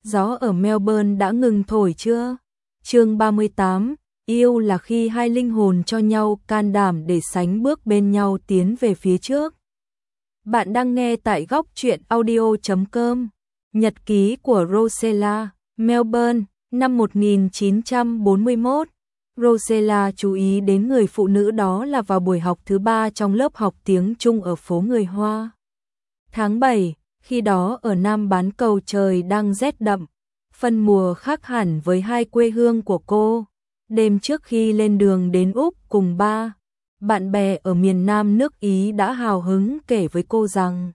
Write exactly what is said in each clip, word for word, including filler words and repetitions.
Gió ở Melbourne đã ngừng thổi chưa? Chương ba mươi tám, yêu là khi hai linh hồn cho nhau can đảm để sánh bước bên nhau tiến về phía trước. Bạn đang nghe tại góc truyện audio chấm com. Nhật ký của Rosella, Melbourne, năm một nghìn chín trăm bốn mươi mốt. Rosella chú ý đến người phụ nữ đó là vào buổi học thứ ba trong lớp học tiếng Trung ở phố người Hoa. Tháng bảy, khi đó ở Nam bán cầu trời đang rét đậm, phân mùa khác hẳn với hai quê hương của cô. Đêm trước khi lên đường đến Úc cùng ba bạn bè ở miền Nam nước Ý đã hào hứng kể với cô rằng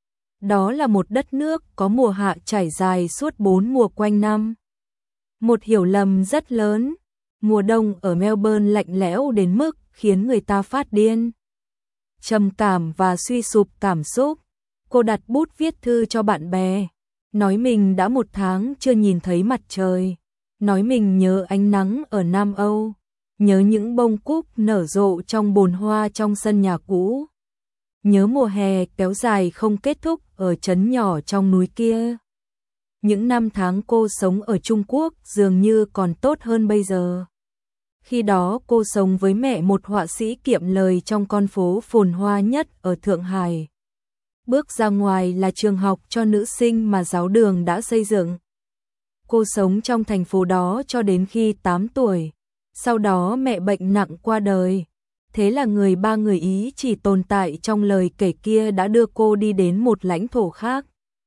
đó là một đất nước có mùa hạ trải dài suốt bốn mùa quanh năm. Một hiểu lầm rất lớn, mùa đông ở Melbourne lạnh lẽo đến mức khiến người ta phát điên. Trầm cảm và suy sụp cảm xúc, cô đặt bút viết thư cho bạn bè, nói mình đã một tháng chưa nhìn thấy mặt trời, nói mình nhớ ánh nắng ở Nam Âu, nhớ những bông cúc nở rộ trong bồn hoa trong sân nhà cũ, nhớ mùa hè kéo dài không kết thúc ở trấn nhỏ trong núi kia. Những năm tháng cô sống ở Trung Quốc dường như còn tốt hơn bây giờ. Khi đó cô sống với mẹ một họa sĩ kiệm lời trong con phố phồn hoa nhất ở Thượng Hải. Bước ra ngoài là trường học cho nữ sinh mà giáo đường đã xây dựng. Cô sống trong thành phố đó cho đến khi tám tuổi. Sau đó mẹ bệnh nặng qua đời. Thế là người ba người Ý chỉ tồn tại trong lời kể kia đã đưa cô đi đến một lãnh thổ khác.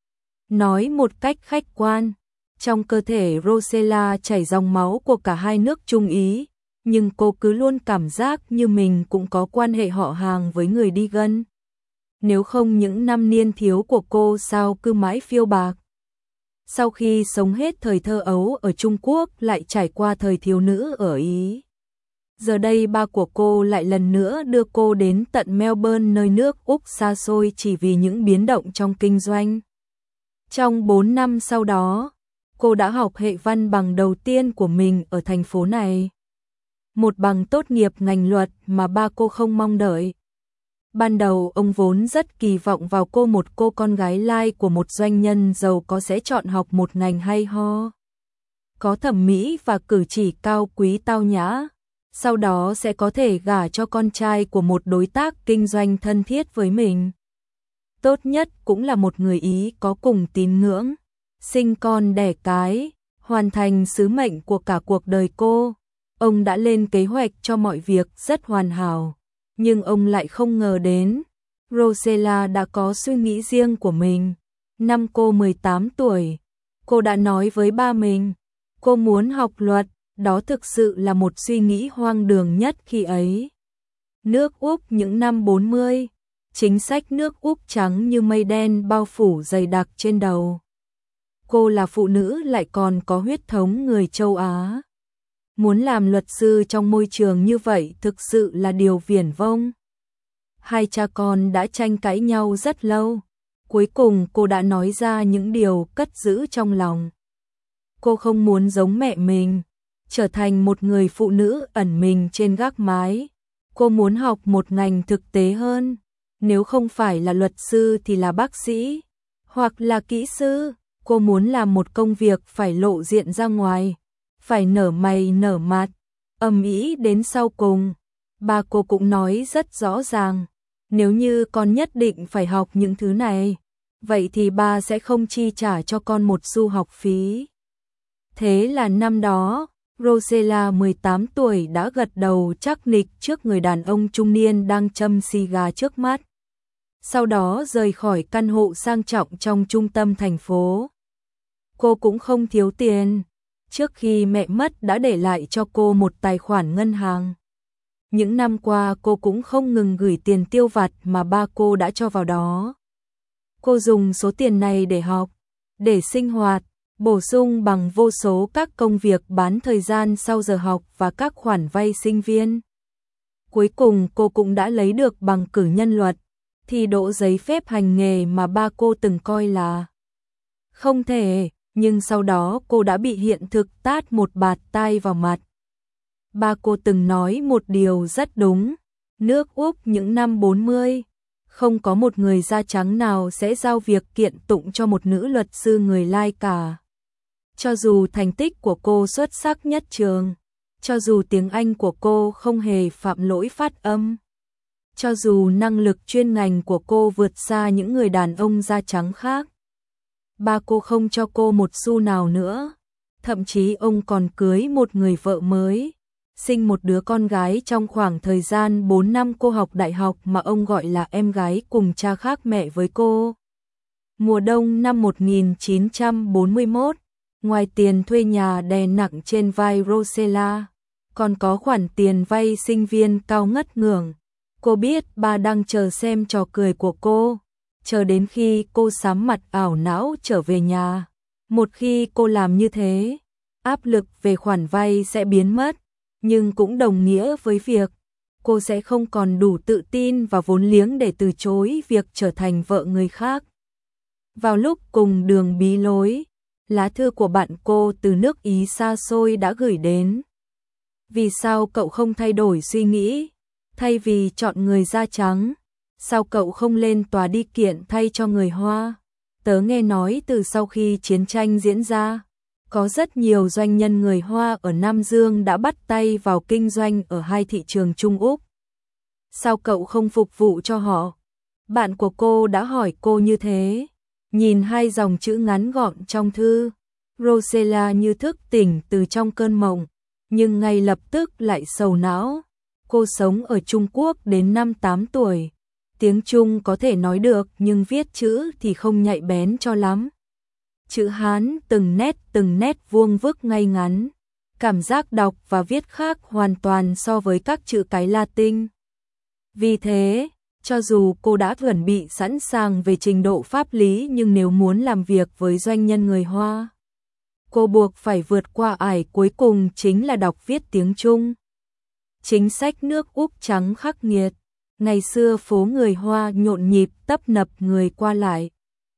Nói một cách khách quan, trong cơ thể Rosella chảy dòng máu của cả hai nước Trung Ý, nhưng cô cứ luôn cảm giác như mình cũng có quan hệ họ hàng với người đi gân. Nếu không những năm niên thiếu của cô sao cứ mãi phiêu bạc. Sau khi sống hết thời thơ ấu ở Trung Quốc lại trải qua thời thiếu nữ ở Ý. Giờ đây ba của cô lại lần nữa đưa cô đến tận Melbourne nơi nước Úc xa xôi chỉ vì những biến động trong kinh doanh. Trong bốn năm sau đó, cô đã học hệ văn bằng đầu tiên của mình ở thành phố này. Một bằng tốt nghiệp ngành luật mà ba cô không mong đợi. Ban đầu ông vốn rất kỳ vọng vào cô, một cô con gái lai của một doanh nhân giàu có sẽ chọn học một ngành hay ho, có thẩm mỹ và cử chỉ cao quý tao nhã, sau đó sẽ có thể gả cho con trai của một đối tác kinh doanh thân thiết với mình. Tốt nhất cũng là một người Ý có cùng tín ngưỡng, sinh con đẻ cái, hoàn thành sứ mệnh của cả cuộc đời cô. Ông đã lên kế hoạch cho mọi việc rất hoàn hảo, nhưng ông lại không ngờ đến Rosella đã có suy nghĩ riêng của mình. Năm cô mười tám tuổi, cô đã nói với ba mình, cô muốn học luật, đó thực sự là một suy nghĩ hoang đường nhất khi ấy. Nước Úc những năm bốn mươi, chính sách nước Úc trắng như mây đen bao phủ dày đặc trên đầu. Cô là phụ nữ lại còn có huyết thống người châu Á. Muốn làm luật sư trong môi trường như vậy thực sự là điều viển vông. Hai cha con đã tranh cãi nhau rất lâu. Cuối cùng cô đã nói ra những điều cất giữ trong lòng. Cô không muốn giống mẹ mình, trở thành một người phụ nữ ẩn mình trên gác mái. Cô muốn học một ngành thực tế hơn. Nếu không phải là luật sư thì là bác sĩ, hoặc là kỹ sư. Cô muốn làm một công việc phải lộ diện ra ngoài, phải nở mày nở mặt, ầm ĩ đến sau cùng. Ba cô cũng nói rất rõ ràng, nếu như con nhất định phải học những thứ này, vậy thì ba sẽ không chi trả cho con một xu học phí. Thế là năm đó, Rosella mười tám tuổi đã gật đầu chắc nịch trước người đàn ông trung niên đang châm xì gà trước mắt. Sau đó rời khỏi căn hộ sang trọng trong trung tâm thành phố. Cô cũng không thiếu tiền. Trước khi mẹ mất đã để lại cho cô một tài khoản ngân hàng. Những năm qua cô cũng không ngừng gửi tiền tiêu vặt mà ba cô đã cho vào đó. Cô dùng số tiền này để học, để sinh hoạt, bổ sung bằng vô số các công việc bán thời gian sau giờ học và các khoản vay sinh viên. Cuối cùng cô cũng đã lấy được bằng cử nhân luật, thi đỗ giấy phép hành nghề mà ba cô từng coi là không thể. Nhưng sau đó cô đã bị hiện thực tát một bạt tai vào mặt. Ba cô từng nói một điều rất đúng. Nước Úc những năm bốn mươi, không có một người da trắng nào sẽ giao việc kiện tụng cho một nữ luật sư người lai cả. Cho dù thành tích của cô xuất sắc nhất trường, cho dù tiếng Anh của cô không hề phạm lỗi phát âm, cho dù năng lực chuyên ngành của cô vượt xa những người đàn ông da trắng khác, ba cô không cho cô một xu nào nữa. Thậm chí ông còn cưới một người vợ mới, sinh một đứa con gái trong khoảng thời gian bốn năm cô học đại học mà ông gọi là em gái cùng cha khác mẹ với cô. Mùa đông năm một nghìn chín trăm bốn mươi mốt, ngoài tiền thuê nhà đè nặng trên vai Rosella, còn có khoản tiền vay sinh viên cao ngất ngưởng. Cô biết ba đang chờ xem trò cười của cô, chờ đến khi cô sám mặt ảo não trở về nhà. Một khi cô làm như thế, áp lực về khoản vay sẽ biến mất, nhưng cũng đồng nghĩa với việc cô sẽ không còn đủ tự tin và vốn liếng để từ chối việc trở thành vợ người khác. Vào lúc cùng đường bí lối, lá thư của bạn cô từ nước Ý xa xôi đã gửi đến. Vì sao cậu không thay đổi suy nghĩ? Thay vì chọn người da trắng, sao cậu không lên tòa đi kiện thay cho người Hoa? Tớ nghe nói từ sau khi chiến tranh diễn ra, có rất nhiều doanh nhân người Hoa ở Nam Dương đã bắt tay vào kinh doanh ở hai thị trường Trung Úc. Sao cậu không phục vụ cho họ? Bạn của cô đã hỏi cô như thế. Nhìn hai dòng chữ ngắn gọn trong thư, Rosella như thức tỉnh từ trong cơn mộng, nhưng ngay lập tức lại sầu não. Cô sống ở Trung Quốc đến năm tám tuổi. Tiếng Trung có thể nói được nhưng viết chữ thì không nhạy bén cho lắm. Chữ Hán từng nét từng nét vuông vức ngay ngắn. Cảm giác đọc và viết khác hoàn toàn so với các chữ cái Latin. Vì thế, cho dù cô đã chuẩn bị sẵn sàng về trình độ pháp lý nhưng nếu muốn làm việc với doanh nhân người Hoa, cô buộc phải vượt qua ải cuối cùng chính là đọc viết tiếng Trung. Chính sách nước Úc trắng khắc nghiệt. Ngày xưa phố người Hoa nhộn nhịp tấp nập người qua lại,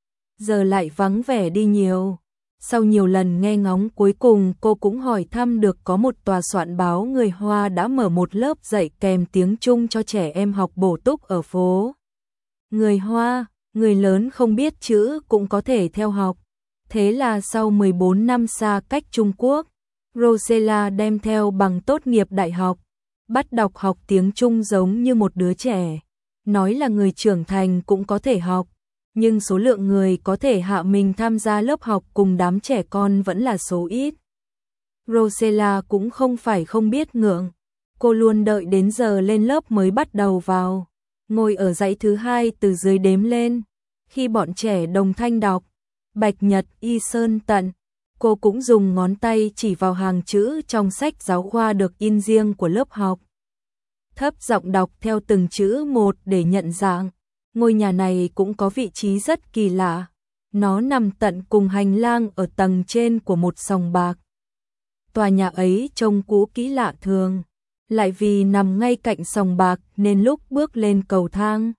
giờ lại vắng vẻ đi nhiều. Sau nhiều lần nghe ngóng cuối cùng cô cũng hỏi thăm được có một tòa soạn báo người Hoa đã mở một lớp dạy kèm tiếng Trung cho trẻ em học bổ túc ở phố người Hoa, người lớn không biết chữ cũng có thể theo học. Thế là sau mười bốn năm xa cách Trung Quốc, Rosella đem theo bằng tốt nghiệp đại học, bắt đọc học tiếng Trung giống như một đứa trẻ. Nói là người trưởng thành cũng có thể học, nhưng số lượng người có thể hạ mình tham gia lớp học cùng đám trẻ con vẫn là số ít. Rosella cũng không phải không biết ngượng, cô luôn đợi đến giờ lên lớp mới bắt đầu vào, ngồi ở dãy thứ hai từ dưới đếm lên. Khi bọn trẻ đồng thanh đọc Bạch Nhật Y Sơn Tận, cô cũng dùng ngón tay chỉ vào hàng chữ trong sách giáo khoa được in riêng của lớp học. Thấp giọng đọc theo từng chữ một để nhận dạng. Ngôi nhà này cũng có vị trí rất kỳ lạ. Nó nằm tận cùng hành lang ở tầng trên của một sòng bạc. Tòa nhà ấy trông cũ kỹ lạ thường, lại vì nằm ngay cạnh sòng bạc nên lúc bước lên cầu thang,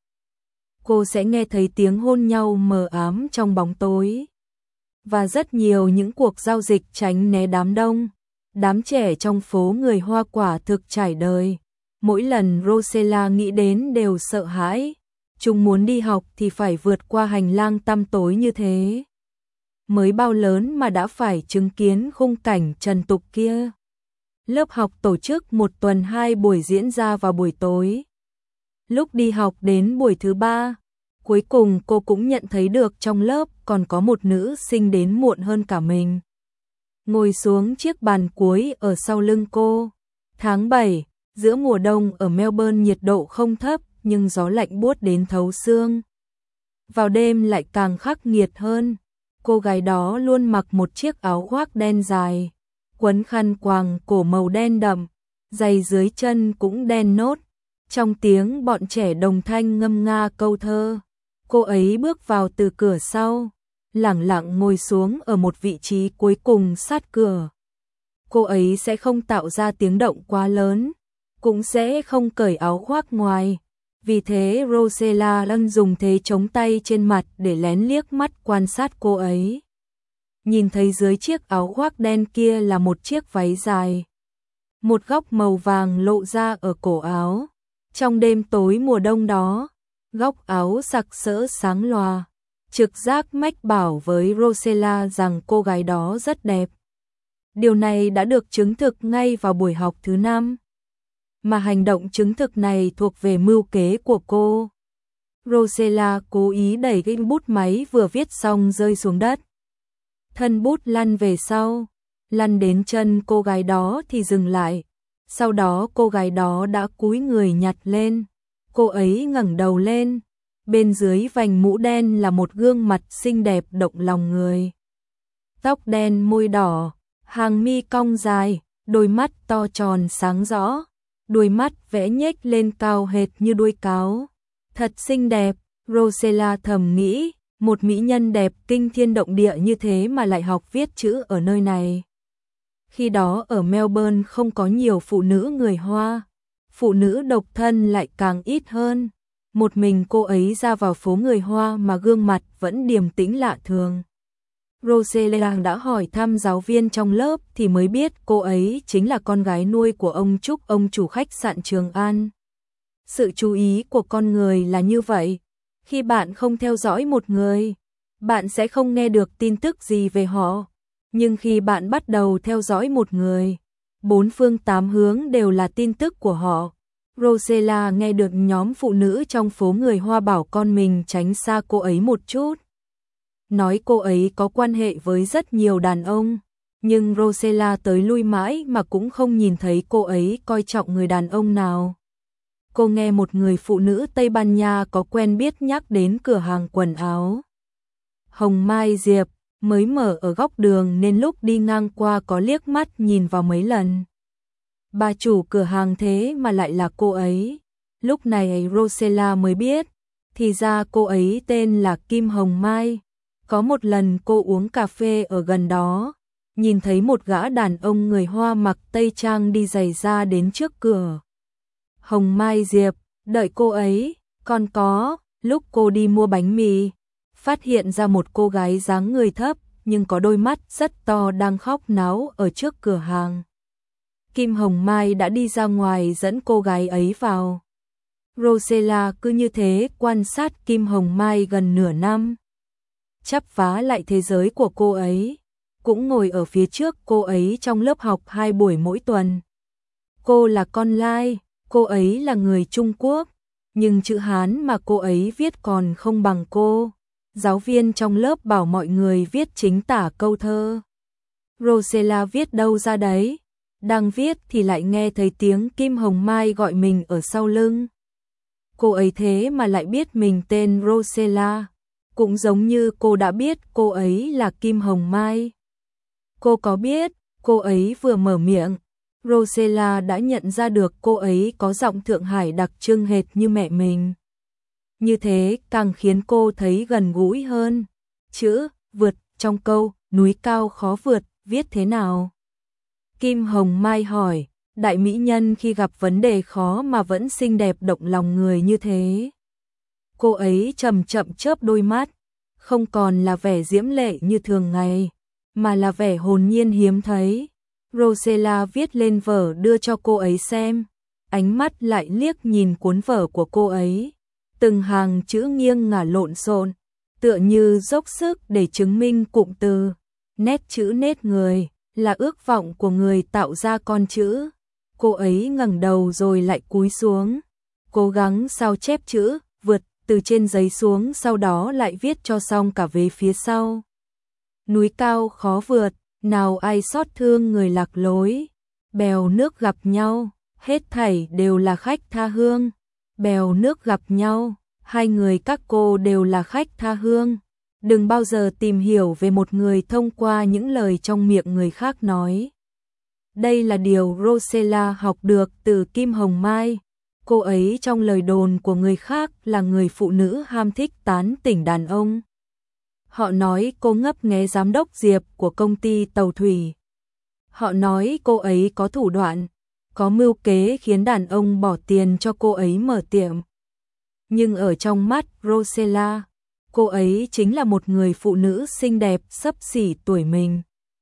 cô sẽ nghe thấy tiếng hôn nhau mờ ám trong bóng tối. Và rất nhiều những cuộc giao dịch tránh né đám đông. Đám trẻ trong phố người Hoa quả thực trải đời. Mỗi lần Rosella nghĩ đến đều sợ hãi. Chúng muốn đi học thì phải vượt qua hành lang tăm tối như thế. Mới bao lớn mà đã phải chứng kiến khung cảnh trần tục kia. Lớp học tổ chức một tuần hai buổi diễn ra vào buổi tối. Lúc đi học đến buổi thứ ba, cuối cùng cô cũng nhận thấy được trong lớp còn có một nữ sinh đến muộn hơn cả mình. Ngồi xuống chiếc bàn cuối ở sau lưng cô. Tháng bảy, giữa mùa đông ở Melbourne nhiệt độ không thấp nhưng gió lạnh buốt đến thấu xương. Vào đêm lại càng khắc nghiệt hơn. Cô gái đó luôn mặc một chiếc áo khoác đen dài, quấn khăn quàng cổ màu đen đậm, giày dưới chân cũng đen nốt. Trong tiếng bọn trẻ đồng thanh ngâm nga câu thơ, cô ấy bước vào từ cửa sau, lẳng lặng ngồi xuống ở một vị trí cuối cùng sát cửa. Cô ấy sẽ không tạo ra tiếng động quá lớn, cũng sẽ không cởi áo khoác ngoài. Vì thế Rosella đang dùng thế chống tay trên mặt để lén liếc mắt quan sát cô ấy. Nhìn thấy dưới chiếc áo khoác đen kia là một chiếc váy dài. Một góc màu vàng lộ ra ở cổ áo. Trong đêm tối mùa đông đó, góc áo sặc sỡ sáng loà. Trực giác mách bảo với Rosella rằng cô gái đó rất đẹp. Điều này đã được chứng thực ngay vào buổi học thứ năm. Mà hành động chứng thực này thuộc về mưu kế của cô. Rosella cố ý đẩy cái bút máy vừa viết xong rơi xuống đất. Thân bút lăn về sau, lăn đến chân cô gái đó thì dừng lại. Sau đó cô gái đó đã cúi người nhặt lên. Cô ấy ngẩng đầu lên. Bên dưới vành mũ đen là một gương mặt xinh đẹp động lòng người. Tóc đen, môi đỏ, hàng mi cong dài, đôi mắt to tròn sáng rõ. Đuôi mắt vẽ nhếch lên cao hệt như đuôi cáo. Thật xinh đẹp, Rosella thầm nghĩ, một mỹ nhân đẹp kinh thiên động địa như thế mà lại học viết chữ ở nơi này. Khi đó ở Melbourne không có nhiều phụ nữ người Hoa, phụ nữ độc thân lại càng ít hơn. Một mình cô ấy ra vào phố người Hoa mà gương mặt vẫn điềm tĩnh lạ thường. Rosella đã hỏi thăm giáo viên trong lớp thì mới biết cô ấy chính là con gái nuôi của ông Trúc, ông chủ khách sạn Trường An. Sự chú ý của con người là như vậy. Khi bạn không theo dõi một người, bạn sẽ không nghe được tin tức gì về họ. Nhưng khi bạn bắt đầu theo dõi một người, bốn phương tám hướng đều là tin tức của họ. Rosella nghe được nhóm phụ nữ trong phố người Hoa bảo con mình tránh xa cô ấy một chút. Nói cô ấy có quan hệ với rất nhiều đàn ông, nhưng Rosella tới lui mãi mà cũng không nhìn thấy cô ấy coi trọng người đàn ông nào. Cô nghe một người phụ nữ Tây Ban Nha có quen biết nhắc đến cửa hàng quần áo Hồng Mai Diệp, mới mở ở góc đường nên lúc đi ngang qua có liếc mắt nhìn vào mấy lần. Bà chủ cửa hàng thế mà lại là cô ấy. Lúc này Rosella mới biết, thì ra cô ấy tên là Kim Hồng Mai. Có một lần cô uống cà phê ở gần đó, nhìn thấy một gã đàn ông người Hoa mặc tây trang đi giày ra đến trước cửa Hồng Mai Diệp, đợi cô ấy. Còn có, lúc cô đi mua bánh mì, phát hiện ra một cô gái dáng người thấp nhưng có đôi mắt rất to đang khóc náo ở trước cửa hàng. Kim Hồng Mai đã đi ra ngoài dẫn cô gái ấy vào. Rosella cứ như thế quan sát Kim Hồng Mai gần nửa năm. Chắp vá lại thế giới của cô ấy, cũng ngồi ở phía trước cô ấy trong lớp học hai buổi mỗi tuần. Cô là con lai, cô ấy là người Trung Quốc, nhưng chữ Hán mà cô ấy viết còn không bằng cô. Giáo viên trong lớp bảo mọi người viết chính tả câu thơ. Rosella viết đâu ra đấy, đang viết thì lại nghe thấy tiếng Kim Hồng Mai gọi mình ở sau lưng. Cô ấy thế mà lại biết mình tên Rosella, cũng giống như cô đã biết cô ấy là Kim Hồng Mai. Cô có biết, cô ấy vừa mở miệng, Rosella đã nhận ra được cô ấy có giọng Thượng Hải đặc trưng hệt như mẹ mình. Như thế càng khiến cô thấy gần gũi hơn. Chữ vượt trong câu núi cao khó vượt viết thế nào? Kim Hồng Mai hỏi. Đại mỹ nhân khi gặp vấn đề khó mà vẫn xinh đẹp động lòng người như thế. Cô ấy chậm chậm chớp đôi mắt, không còn là vẻ diễm lệ như thường ngày, mà là vẻ hồn nhiên hiếm thấy. Rosella viết lên vở đưa cho cô ấy xem, ánh mắt lại liếc nhìn cuốn vở của cô ấy. Từng hàng chữ nghiêng ngả lộn xộn, tựa như dốc sức để chứng minh cụm từ. Nét chữ nét người, là ước vọng của người tạo ra con chữ. Cô ấy ngẩng đầu rồi lại cúi xuống, cố gắng sao chép chữ vượt từ trên giấy xuống, sau đó lại viết cho xong cả về phía sau. Núi cao khó vượt, nào ai xót thương người lạc lối. Bèo nước gặp nhau, hết thảy đều là khách tha hương. Bèo nước gặp nhau, hai người các cô đều là khách tha hương. Đừng bao giờ tìm hiểu về một người thông qua những lời trong miệng người khác nói. Đây là điều Rosella học được từ Kim Hồng Mai. Cô ấy trong lời đồn của người khác là người phụ nữ ham thích tán tỉnh đàn ông. Họ nói cô ngấp nghé giám đốc Diệp của công ty tàu thủy. Họ nói cô ấy có thủ đoạn, có mưu kế khiến đàn ông bỏ tiền cho cô ấy mở tiệm. Nhưng ở trong mắt Rosella, cô ấy chính là một người phụ nữ xinh đẹp xấp xỉ tuổi mình.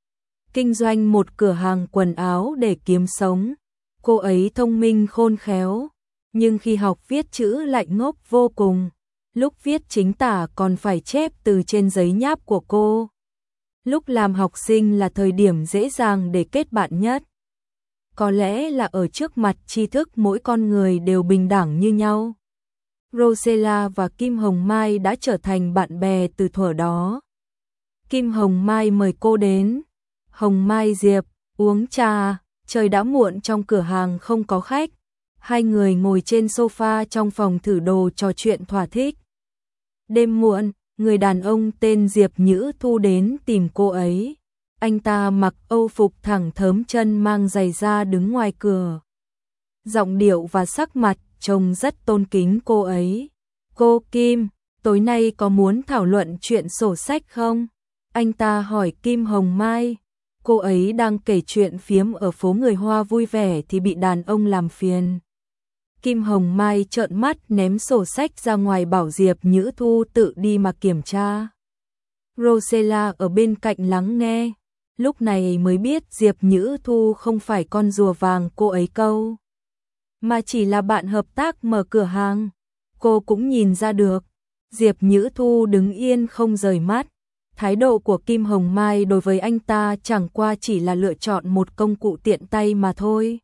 Kinh doanh một cửa hàng quần áo để kiếm sống. Cô ấy thông minh khôn khéo, nhưng khi học viết chữ lại ngốc vô cùng. Lúc viết chính tả còn phải chép từ trên giấy nháp của cô. Lúc làm học sinh là thời điểm dễ dàng để kết bạn nhất. Có lẽ là ở trước mặt tri thức mỗi con người đều bình đẳng như nhau. Rosella và Kim Hồng Mai đã trở thành bạn bè từ thuở đó. Kim Hồng Mai mời cô đến. Hồng Mai Diệp, uống trà, trời đã muộn trong cửa hàng không có khách. Hai người ngồi trên sofa trong phòng thử đồ trò chuyện thỏa thích. Đêm muộn, người đàn ông tên Diệp Nhữ Thu đến tìm cô ấy. Anh ta mặc âu phục thẳng thớm chân mang giày da đứng ngoài cửa. Giọng điệu và sắc mặt trông rất tôn kính cô ấy. Cô Kim, tối nay có muốn thảo luận chuyện sổ sách không? Anh ta hỏi Kim Hồng Mai. Cô ấy đang kể chuyện phiếm ở phố người Hoa vui vẻ thì bị đàn ông làm phiền. Kim Hồng Mai trợn mắt ném sổ sách ra ngoài bảo Diệp Nhữ Thu tự đi mà kiểm tra. Rosella ở bên cạnh lắng nghe. Lúc này mới biết Diệp Nhữ Thu không phải con rùa vàng cô ấy câu, mà chỉ là bạn hợp tác mở cửa hàng. Cô cũng nhìn ra được. Diệp Nhữ Thu đứng yên không rời mắt. Thái độ của Kim Hồng Mai đối với anh ta chẳng qua chỉ là lựa chọn một công cụ tiện tay mà thôi.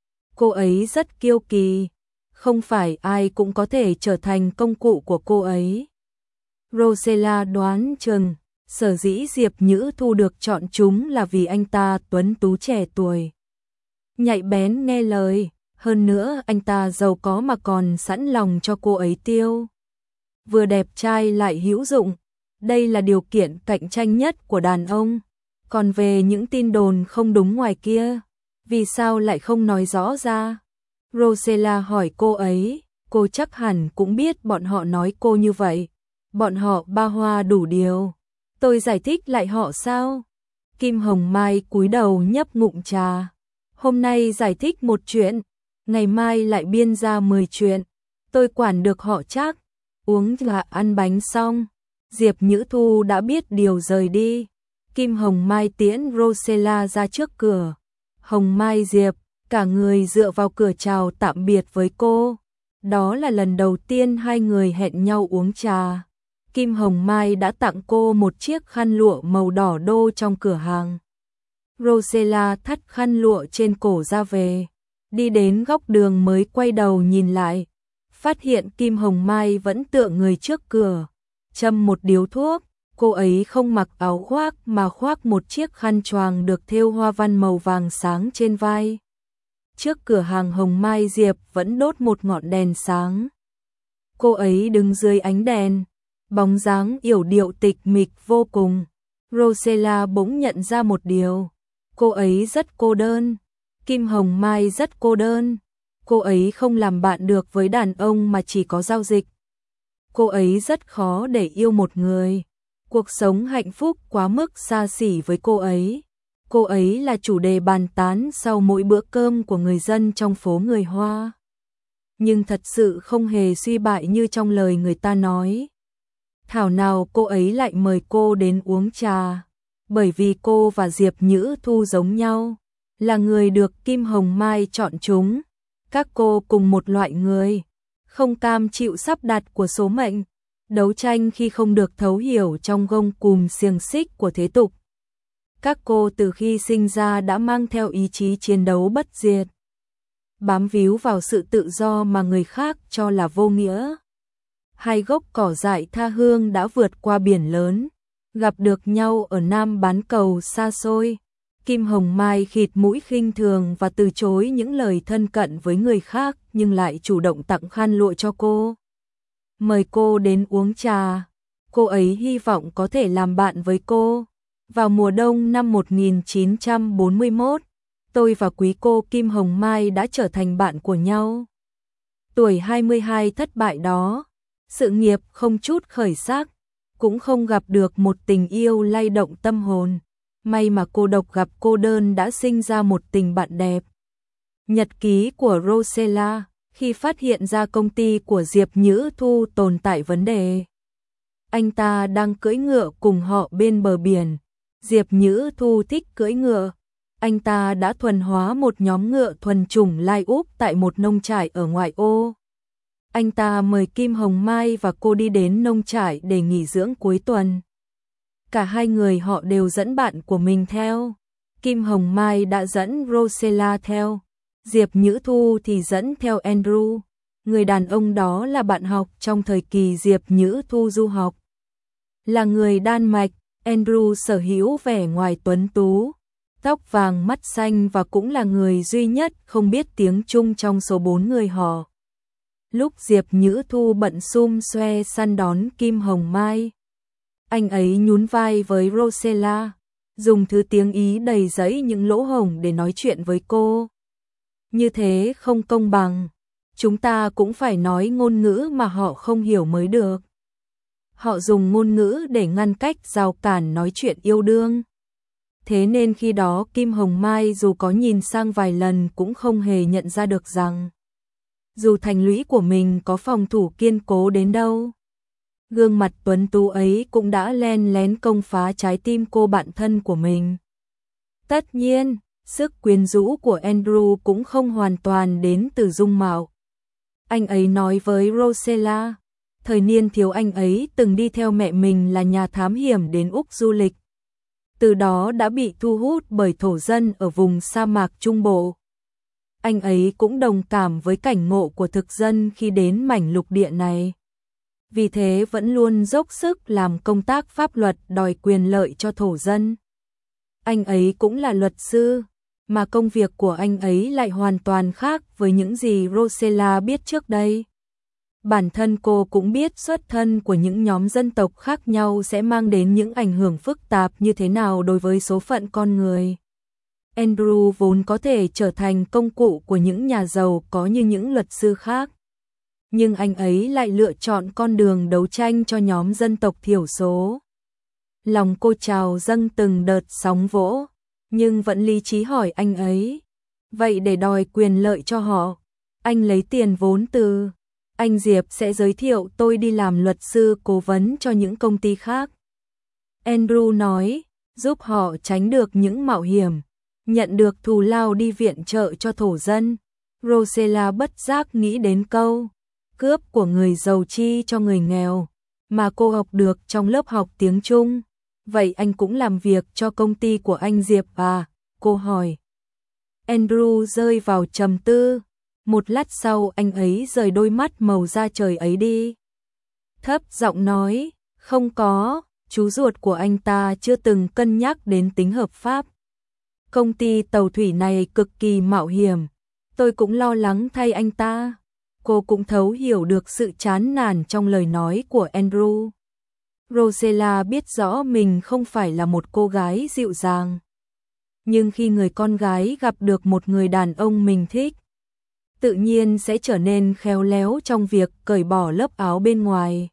Cô ấy rất kiêu kỳ. Không phải ai cũng có thể trở thành công cụ của cô ấy. Rosella đoán chừng, sở dĩ Diệp Nhữ Thu được chọn chúng là vì anh ta tuấn tú trẻ tuổi, nhạy bén nghe lời, hơn nữa anh ta giàu có mà còn sẵn lòng cho cô ấy tiêu. Vừa đẹp trai lại hữu dụng, đây là điều kiện cạnh tranh nhất của đàn ông. Còn về những tin đồn không đúng ngoài kia, vì sao lại không nói rõ ra? Rosella hỏi cô ấy, cô chắc hẳn cũng biết bọn họ nói cô như vậy. Bọn họ ba hoa đủ điều. Tôi giải thích lại họ sao? Kim Hồng Mai cúi đầu nhấp ngụm trà. Hôm nay giải thích một chuyện, ngày mai lại biên ra mười chuyện. Tôi quản được họ chắc. Uống và ăn bánh xong, Diệp Nhữ Thu đã biết điều rời đi. Kim Hồng Mai tiễn Rosella ra trước cửa. Hồng Mai Diệp, cả người dựa vào cửa chào tạm biệt với cô. Đó là lần đầu tiên hai người hẹn nhau uống trà. Kim Hồng Mai đã tặng cô một chiếc khăn lụa màu đỏ đô trong cửa hàng. Rosella thắt khăn lụa trên cổ ra về. Đi đến góc đường mới quay đầu nhìn lại. Phát hiện Kim Hồng Mai vẫn tựa người trước cửa. Châm một điếu thuốc. Cô ấy không mặc áo khoác mà khoác một chiếc khăn choàng được thêu hoa văn màu vàng sáng trên vai. Trước cửa hàng Hồng Mai Diệp vẫn đốt một ngọn đèn sáng. Cô ấy đứng dưới ánh đèn, bóng dáng yểu điệu tịch mịch vô cùng. Rosella bỗng nhận ra một điều, cô ấy rất cô đơn. Kim Hồng Mai rất cô đơn. Cô ấy không làm bạn được với đàn ông mà chỉ có giao dịch. Cô ấy rất khó để yêu một người. Cuộc sống hạnh phúc quá mức xa xỉ với cô ấy. Cô ấy là chủ đề bàn tán sau mỗi bữa cơm của người dân trong phố người Hoa. Nhưng thật sự không hề suy bại như trong lời người ta nói. Thảo nào cô ấy lại mời cô đến uống trà. Bởi vì cô và Diệp Nhữ Thu giống nhau, là người được Kim Hồng Mai chọn chúng. Các cô cùng một loại người, không cam chịu sắp đặt của số mệnh, đấu tranh khi không được thấu hiểu trong gông cùm xiềng xích của thế tục. Các cô từ khi sinh ra đã mang theo ý chí chiến đấu bất diệt, bám víu vào sự tự do mà người khác cho là vô nghĩa. Hai gốc cỏ dại tha hương đã vượt qua biển lớn, gặp được nhau ở Nam bán cầu xa xôi. Kim Hồng Mai khịt mũi khinh thường và từ chối những lời thân cận với người khác, nhưng lại chủ động tặng khăn lụa cho cô. Mời cô đến uống trà. Cô ấy hy vọng có thể làm bạn với cô. Vào mùa đông năm một nghìn chín trăm bốn mươi mốt, tôi và quý cô Kim Hồng Mai đã trở thành bạn của nhau. Tuổi hai mươi hai thất bại đó, sự nghiệp không chút khởi sắc, cũng không gặp được một tình yêu lay động tâm hồn. May mà cô độc gặp cô đơn đã sinh ra một tình bạn đẹp. Nhật ký của Rosella, khi phát hiện ra công ty của Diệp Nhữ Thu tồn tại vấn đề. Anh ta đang cưỡi ngựa cùng họ bên bờ biển. Diệp Nhữ Thu thích cưỡi ngựa. Anh ta đã thuần hóa một nhóm ngựa thuần chủng Lai Úc tại một nông trại ở ngoại ô. Anh ta mời Kim Hồng Mai và cô đi đến nông trại để nghỉ dưỡng cuối tuần. Cả hai người họ đều dẫn bạn của mình theo. Kim Hồng Mai đã dẫn Rosella theo, Diệp Nhữ Thu thì dẫn theo Andrew. Người đàn ông đó là bạn học trong thời kỳ Diệp Nhữ Thu du học. Là người Đan Mạch, Andrew sở hữu vẻ ngoài tuấn tú, tóc vàng mắt xanh và cũng là người duy nhất không biết tiếng Trung trong số bốn người họ. Lúc Diệp Nhữ Thu bận sum xoe săn đón Kim Hồng Mai, anh ấy nhún vai với Rosella, dùng thứ tiếng Ý đầy dẫy những lỗ hổng để nói chuyện với cô. Như thế không công bằng, chúng ta cũng phải nói ngôn ngữ mà họ không hiểu mới được. Họ dùng ngôn ngữ để ngăn cách rào cản nói chuyện yêu đương. Thế nên khi đó Kim Hồng Mai dù có nhìn sang vài lần cũng không hề nhận ra được rằng dù thành lũy của mình có phòng thủ kiên cố đến đâu, gương mặt tuấn tú ấy cũng đã len lén công phá trái tim cô bạn thân của mình. Tất nhiên, sức quyến rũ của Andrew cũng không hoàn toàn đến từ dung mạo. Anh ấy nói với Rosella, thời niên thiếu anh ấy từng đi theo mẹ mình là nhà thám hiểm đến Úc du lịch. Từ đó đã bị thu hút bởi thổ dân ở vùng sa mạc Trung Bộ. Anh ấy cũng đồng cảm với cảnh ngộ của thực dân khi đến mảnh lục địa này. Vì thế vẫn luôn dốc sức làm công tác pháp luật đòi quyền lợi cho thổ dân. Anh ấy cũng là luật sư, mà công việc của anh ấy lại hoàn toàn khác với những gì Rosella biết trước đây. Bản thân cô cũng biết xuất thân của những nhóm dân tộc khác nhau sẽ mang đến những ảnh hưởng phức tạp như thế nào đối với số phận con người. Andrew vốn có thể trở thành công cụ của những nhà giàu có như những luật sư khác. Nhưng anh ấy lại lựa chọn con đường đấu tranh cho nhóm dân tộc thiểu số. Lòng cô trào dâng từng đợt sóng vỗ, nhưng vẫn lý trí hỏi anh ấy. Vậy để đòi quyền lợi cho họ, anh lấy tiền vốn từ anh Diệp sẽ giới thiệu tôi đi làm luật sư cố vấn cho những công ty khác. Andrew nói, giúp họ tránh được những mạo hiểm, nhận được thù lao đi viện trợ cho thổ dân. Rosella bất giác nghĩ đến câu cướp của người giàu chi cho người nghèo mà cô học được trong lớp học tiếng Trung. Vậy anh cũng làm việc cho công ty của anh Diệp à? Cô hỏi. Andrew rơi vào trầm tư. Một lát sau anh ấy rời đôi mắt màu da trời ấy đi. Thấp giọng nói, không có, chú ruột của anh ta chưa từng cân nhắc đến tính hợp pháp. Công ty tàu thủy này cực kỳ mạo hiểm, tôi cũng lo lắng thay anh ta. Cô cũng thấu hiểu được sự chán nản trong lời nói của Andrew. Rosella biết rõ mình không phải là một cô gái dịu dàng. Nhưng khi người con gái gặp được một người đàn ông mình thích, tự nhiên sẽ trở nên khéo léo trong việc cởi bỏ lớp áo bên ngoài.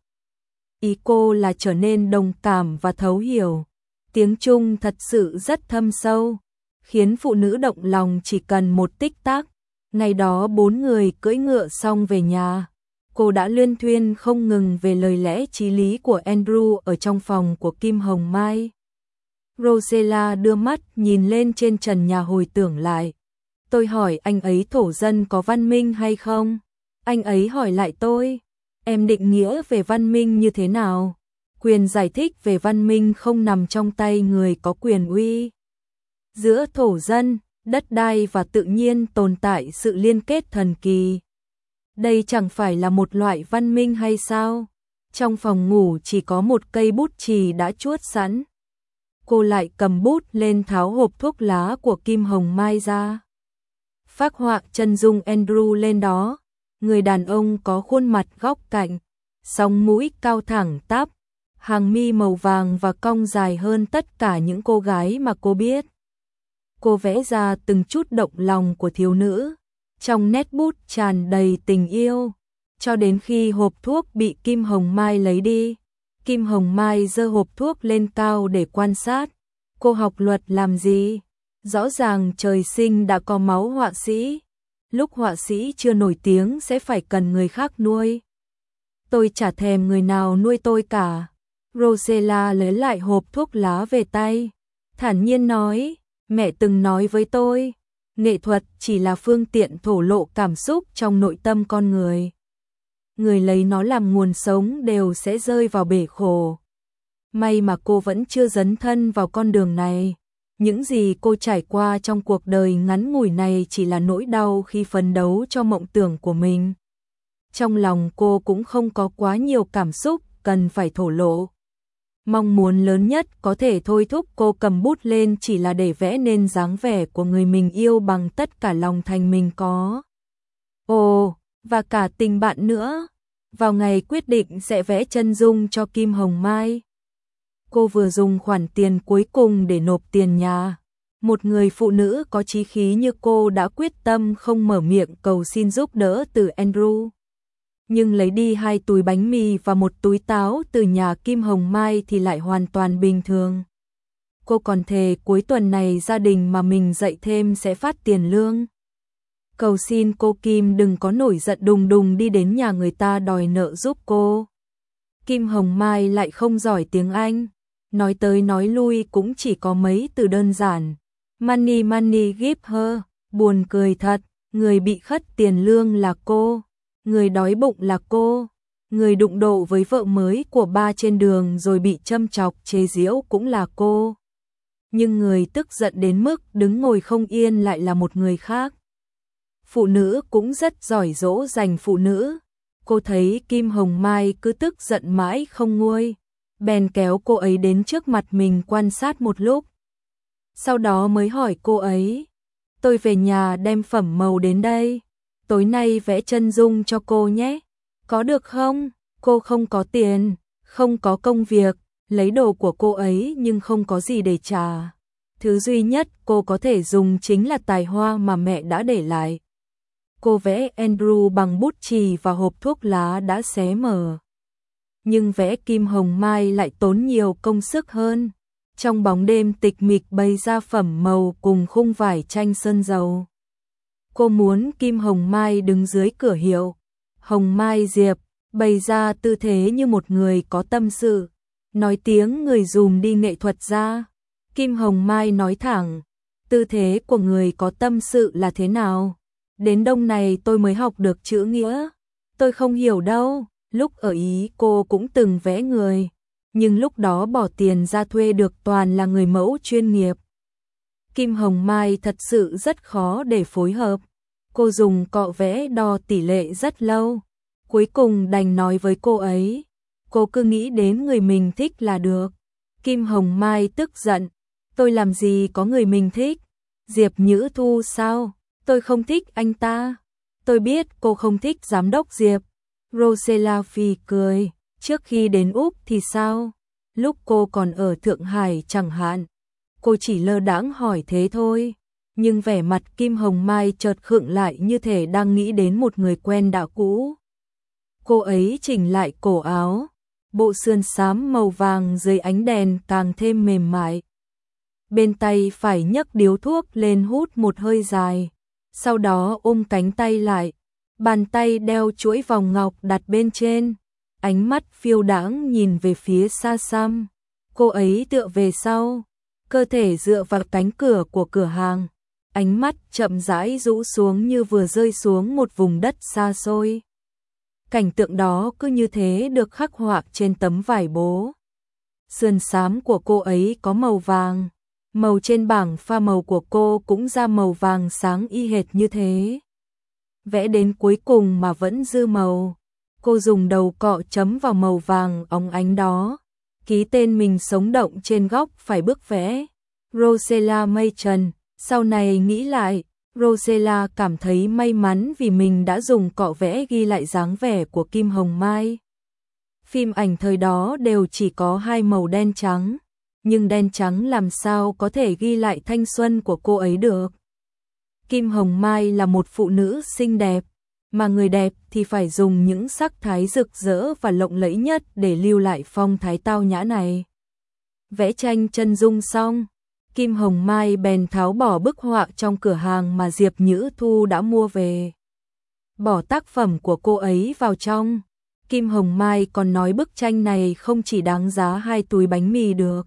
Ý cô là trở nên đồng cảm và thấu hiểu. Tiếng Trung thật sự rất thâm sâu, khiến phụ nữ động lòng chỉ cần một tích tắc. Ngày đó bốn người cưỡi ngựa xong về nhà, cô đã luyên thuyên không ngừng về lời lẽ chí lý của Andrew ở trong phòng của Kim Hồng Mai. Rosella đưa mắt nhìn lên trên trần nhà hồi tưởng lại. Tôi hỏi anh ấy thổ dân có văn minh hay không? Anh ấy hỏi lại tôi, em định nghĩa về văn minh như thế nào? Quyền giải thích về văn minh không nằm trong tay người có quyền uy. Giữa thổ dân, đất đai và tự nhiên tồn tại sự liên kết thần kỳ. Đây chẳng phải là một loại văn minh hay sao? Trong phòng ngủ chỉ có một cây bút chì đã chuốt sẵn. Cô lại cầm bút lên tháo hộp thuốc lá của Kim Hồng Mai ra. Phác họa chân dung Andrew lên đó. Người đàn ông có khuôn mặt góc cạnh, sống mũi cao thẳng tắp, hàng mi màu vàng và cong dài hơn tất cả những cô gái mà cô biết. Cô vẽ ra từng chút động lòng của thiếu nữ, trong nét bút tràn đầy tình yêu, cho đến khi hộp thuốc bị Kim Hồng Mai lấy đi. Kim Hồng Mai giơ hộp thuốc lên cao để quan sát. Cô học luật làm gì? Rõ ràng trời sinh đã có máu họa sĩ. Lúc họa sĩ chưa nổi tiếng sẽ phải cần người khác nuôi. Tôi chả thèm người nào nuôi tôi cả. Rosella lấy lại hộp thuốc lá về tay, thản nhiên nói, mẹ từng nói với tôi, nghệ thuật chỉ là phương tiện thổ lộ cảm xúc trong nội tâm con người. Người lấy nó làm nguồn sống đều sẽ rơi vào bể khổ. May mà cô vẫn chưa dấn thân vào con đường này. Những gì cô trải qua trong cuộc đời ngắn ngủi này chỉ là nỗi đau khi phấn đấu cho mộng tưởng của mình. Trong lòng cô cũng không có quá nhiều cảm xúc cần phải thổ lộ. Mong muốn lớn nhất có thể thôi thúc cô cầm bút lên chỉ là để vẽ nên dáng vẻ của người mình yêu bằng tất cả lòng thành mình có. Ồ, và cả tình bạn nữa. Vào ngày quyết định sẽ vẽ chân dung cho Kim Hồng Mai, cô vừa dùng khoản tiền cuối cùng để nộp tiền nhà. Một người phụ nữ có chí khí như cô đã quyết tâm không mở miệng cầu xin giúp đỡ từ Andrew. Nhưng lấy đi hai túi bánh mì và một túi táo từ nhà Kim Hồng Mai thì lại hoàn toàn bình thường. Cô còn thề cuối tuần này gia đình mà mình dạy thêm sẽ phát tiền lương. Cầu xin cô Kim đừng có nổi giận đùng đùng đi đến nhà người ta đòi nợ giúp cô. Kim Hồng Mai lại không giỏi tiếng Anh, nói tới nói lui cũng chỉ có mấy từ đơn giản. Money money give her, buồn cười thật, người bị khất tiền lương là cô, người đói bụng là cô, người đụng độ với vợ mới của ba trên đường rồi bị châm chọc chế giễu cũng là cô. Nhưng người tức giận đến mức đứng ngồi không yên lại là một người khác. Phụ nữ cũng rất giỏi dỗ dành phụ nữ. Cô thấy Kim Hồng Mai cứ tức giận mãi không nguôi, bèn kéo cô ấy đến trước mặt mình quan sát một lúc. Sau đó mới hỏi cô ấy, tôi về nhà đem phẩm màu đến đây, tối nay vẽ chân dung cho cô nhé, có được không? Cô không có tiền, không có công việc, lấy đồ của cô ấy nhưng không có gì để trả. Thứ duy nhất cô có thể dùng chính là tài hoa mà mẹ đã để lại. Cô vẽ Andrew bằng bút chì và hộp thuốc lá đã xé mở. Nhưng vẽ Kim Hồng Mai lại tốn nhiều công sức hơn. Trong bóng đêm tịch mịch bày ra phẩm màu cùng khung vải tranh sơn dầu. Cô muốn Kim Hồng Mai đứng dưới cửa hiệu Hồng Mai Diệp, bày ra tư thế như một người có tâm sự, nói tiếng người dùm đi nghệ thuật ra. Kim Hồng Mai nói thẳng, tư thế của người có tâm sự là thế nào? Đến đông này tôi mới học được chữ nghĩa. Tôi không hiểu đâu. Lúc ở Ý cô cũng từng vẽ người, nhưng lúc đó bỏ tiền ra thuê được toàn là người mẫu chuyên nghiệp. Kim Hồng Mai thật sự rất khó để phối hợp. Cô dùng cọ vẽ đo tỷ lệ rất lâu. Cuối cùng đành nói với cô ấy, cô cứ nghĩ đến người mình thích là được. Kim Hồng Mai tức giận, tôi làm gì có người mình thích? Diệp Nhữ Thu sao? Tôi không thích anh ta. Tôi biết cô không thích giám đốc Diệp. Rosella phì cười, trước khi đến Úc thì sao? Lúc cô còn ở Thượng Hải chẳng hạn. Cô chỉ lơ đãng hỏi thế thôi. Nhưng vẻ mặt Kim Hồng Mai chợt khựng lại như thể đang nghĩ đến một người quen đã cũ. Cô ấy chỉnh lại cổ áo, bộ sườn xám màu vàng dưới ánh đèn càng thêm mềm mại. Bên tay phải nhấc điếu thuốc lên hút một hơi dài, sau đó ôm cánh tay lại, bàn tay đeo chuỗi vòng ngọc đặt bên trên, ánh mắt phiêu đãng nhìn về phía xa xăm. Cô ấy tựa về sau, cơ thể dựa vào cánh cửa của cửa hàng, ánh mắt chậm rãi rũ xuống như vừa rơi xuống một vùng đất xa xôi. Cảnh tượng đó cứ như thế được khắc họa trên tấm vải bố. Sườn xám của cô ấy có màu vàng, màu trên bảng pha màu của cô cũng ra màu vàng sáng y hệt như thế. Vẽ đến cuối cùng mà vẫn dư màu, cô dùng đầu cọ chấm vào màu vàng óng ánh đó, ký tên mình sống động trên góc phải bức vẽ. Rosella Machen. Sau này nghĩ lại, Rosella cảm thấy may mắn vì mình đã dùng cọ vẽ ghi lại dáng vẻ của Kim Hồng Mai. Phim ảnh thời đó đều chỉ có hai màu đen trắng, nhưng đen trắng làm sao có thể ghi lại thanh xuân của cô ấy được. Kim Hồng Mai là một phụ nữ xinh đẹp, mà người đẹp thì phải dùng những sắc thái rực rỡ và lộng lẫy nhất để lưu lại phong thái tao nhã này. Vẽ tranh chân dung xong, Kim Hồng Mai bèn tháo bỏ bức họa trong cửa hàng mà Diệp Nhữ Thu đã mua về, bỏ tác phẩm của cô ấy vào trong. Kim Hồng Mai còn nói bức tranh này không chỉ đáng giá hai túi bánh mì được.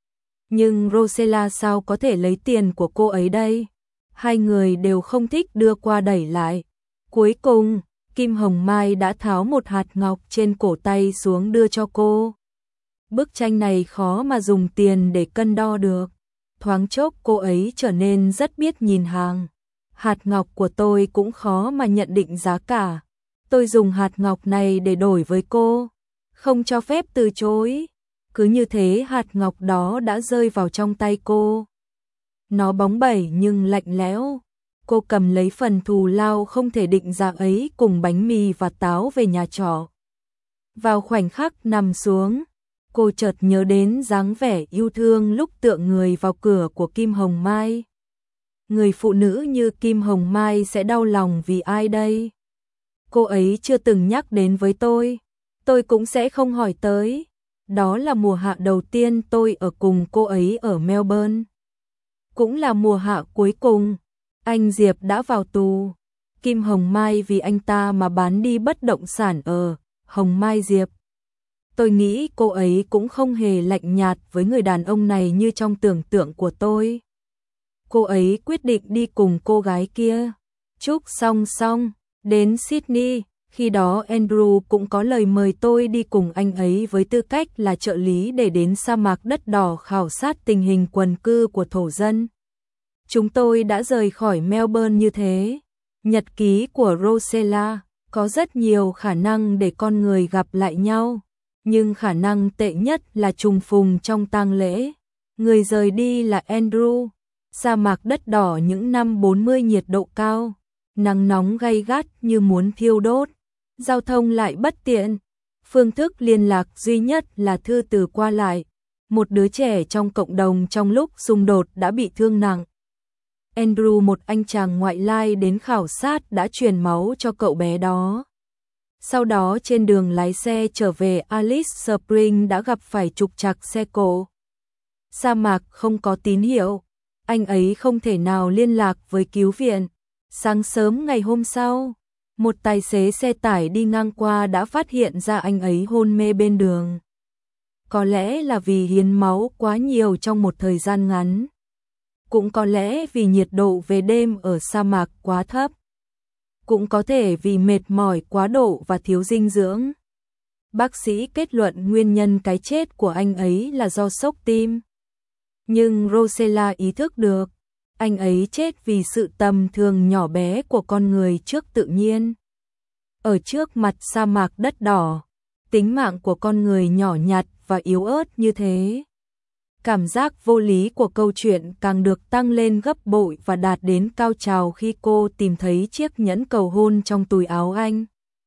Nhưng Rosella sao có thể lấy tiền của cô ấy đây? Hai người đều không thích đưa qua đẩy lại. Cuối cùng, Kim Hồng Mai đã tháo một hạt ngọc trên cổ tay xuống đưa cho cô. Bức tranh này khó mà dùng tiền để cân đo được. Thoáng chốc cô ấy trở nên rất biết nhìn hàng. Hạt ngọc của tôi cũng khó mà nhận định giá cả. Tôi dùng hạt ngọc này để đổi với cô, không cho phép từ chối. Cứ như thế hạt ngọc đó đã rơi vào trong tay cô. Nó bóng bẩy nhưng lạnh lẽo. Cô cầm lấy phần thù lao không thể định giá ấy cùng bánh mì và táo về nhà trọ. Vào khoảnh khắc nằm xuống, cô chợt nhớ đến dáng vẻ yêu thương lúc tựa người vào cửa của Kim Hồng Mai. Người phụ nữ như Kim Hồng Mai sẽ đau lòng vì ai đây? Cô ấy chưa từng nhắc đến với tôi, tôi cũng sẽ không hỏi tới. Đó là mùa hạ đầu tiên tôi ở cùng cô ấy ở Melbourne. Cũng là mùa hạ cuối cùng, anh Diệp đã vào tù. Kim Hồng Mai vì anh ta mà bán đi bất động sản ở Hồng Mai Diệp. Tôi nghĩ cô ấy cũng không hề lạnh nhạt với người đàn ông này như trong tưởng tượng của tôi. Cô ấy quyết định đi cùng cô gái kia. Chúc song song đến Sydney, khi đó Andrew cũng có lời mời tôi đi cùng anh ấy với tư cách là trợ lý để đến sa mạc đất đỏ khảo sát tình hình quần cư của thổ dân. Chúng tôi đã rời khỏi Melbourne như thế. Nhật ký của Rosella, có rất nhiều khả năng để con người gặp lại nhau, nhưng khả năng tệ nhất là trùng phùng trong tang lễ. Người rời đi là Andrew. Sa mạc đất đỏ những năm bốn mươi nhiệt độ cao, nắng nóng gay gắt như muốn thiêu đốt, giao thông lại bất tiện, phương thức liên lạc duy nhất là thư từ qua lại. Một đứa trẻ trong cộng đồng trong lúc xung đột đã bị thương nặng. Andrew, một anh chàng ngoại lai đến khảo sát, đã truyền máu cho cậu bé đó. Sau đó trên đường lái xe trở về Alice Springs đã gặp phải trục trặc xe cộ. Sa mạc không có tín hiệu, anh ấy không thể nào liên lạc với cứu viện. Sáng sớm ngày hôm sau, một tài xế xe tải đi ngang qua đã phát hiện ra anh ấy hôn mê bên đường. Có lẽ là vì hiến máu quá nhiều trong một thời gian ngắn. Cũng có lẽ vì nhiệt độ về đêm ở sa mạc quá thấp. Cũng có thể vì mệt mỏi quá độ và thiếu dinh dưỡng. Bác sĩ kết luận nguyên nhân cái chết của anh ấy là do sốc tim. Nhưng Rosella ý thức được, anh ấy chết vì sự tầm thường nhỏ bé của con người trước tự nhiên. Ở trước mặt sa mạc đất đỏ, tính mạng của con người nhỏ nhặt và yếu ớt như thế. Cảm giác vô lý của câu chuyện càng được tăng lên gấp bội và đạt đến cao trào khi cô tìm thấy chiếc nhẫn cầu hôn trong túi áo anh.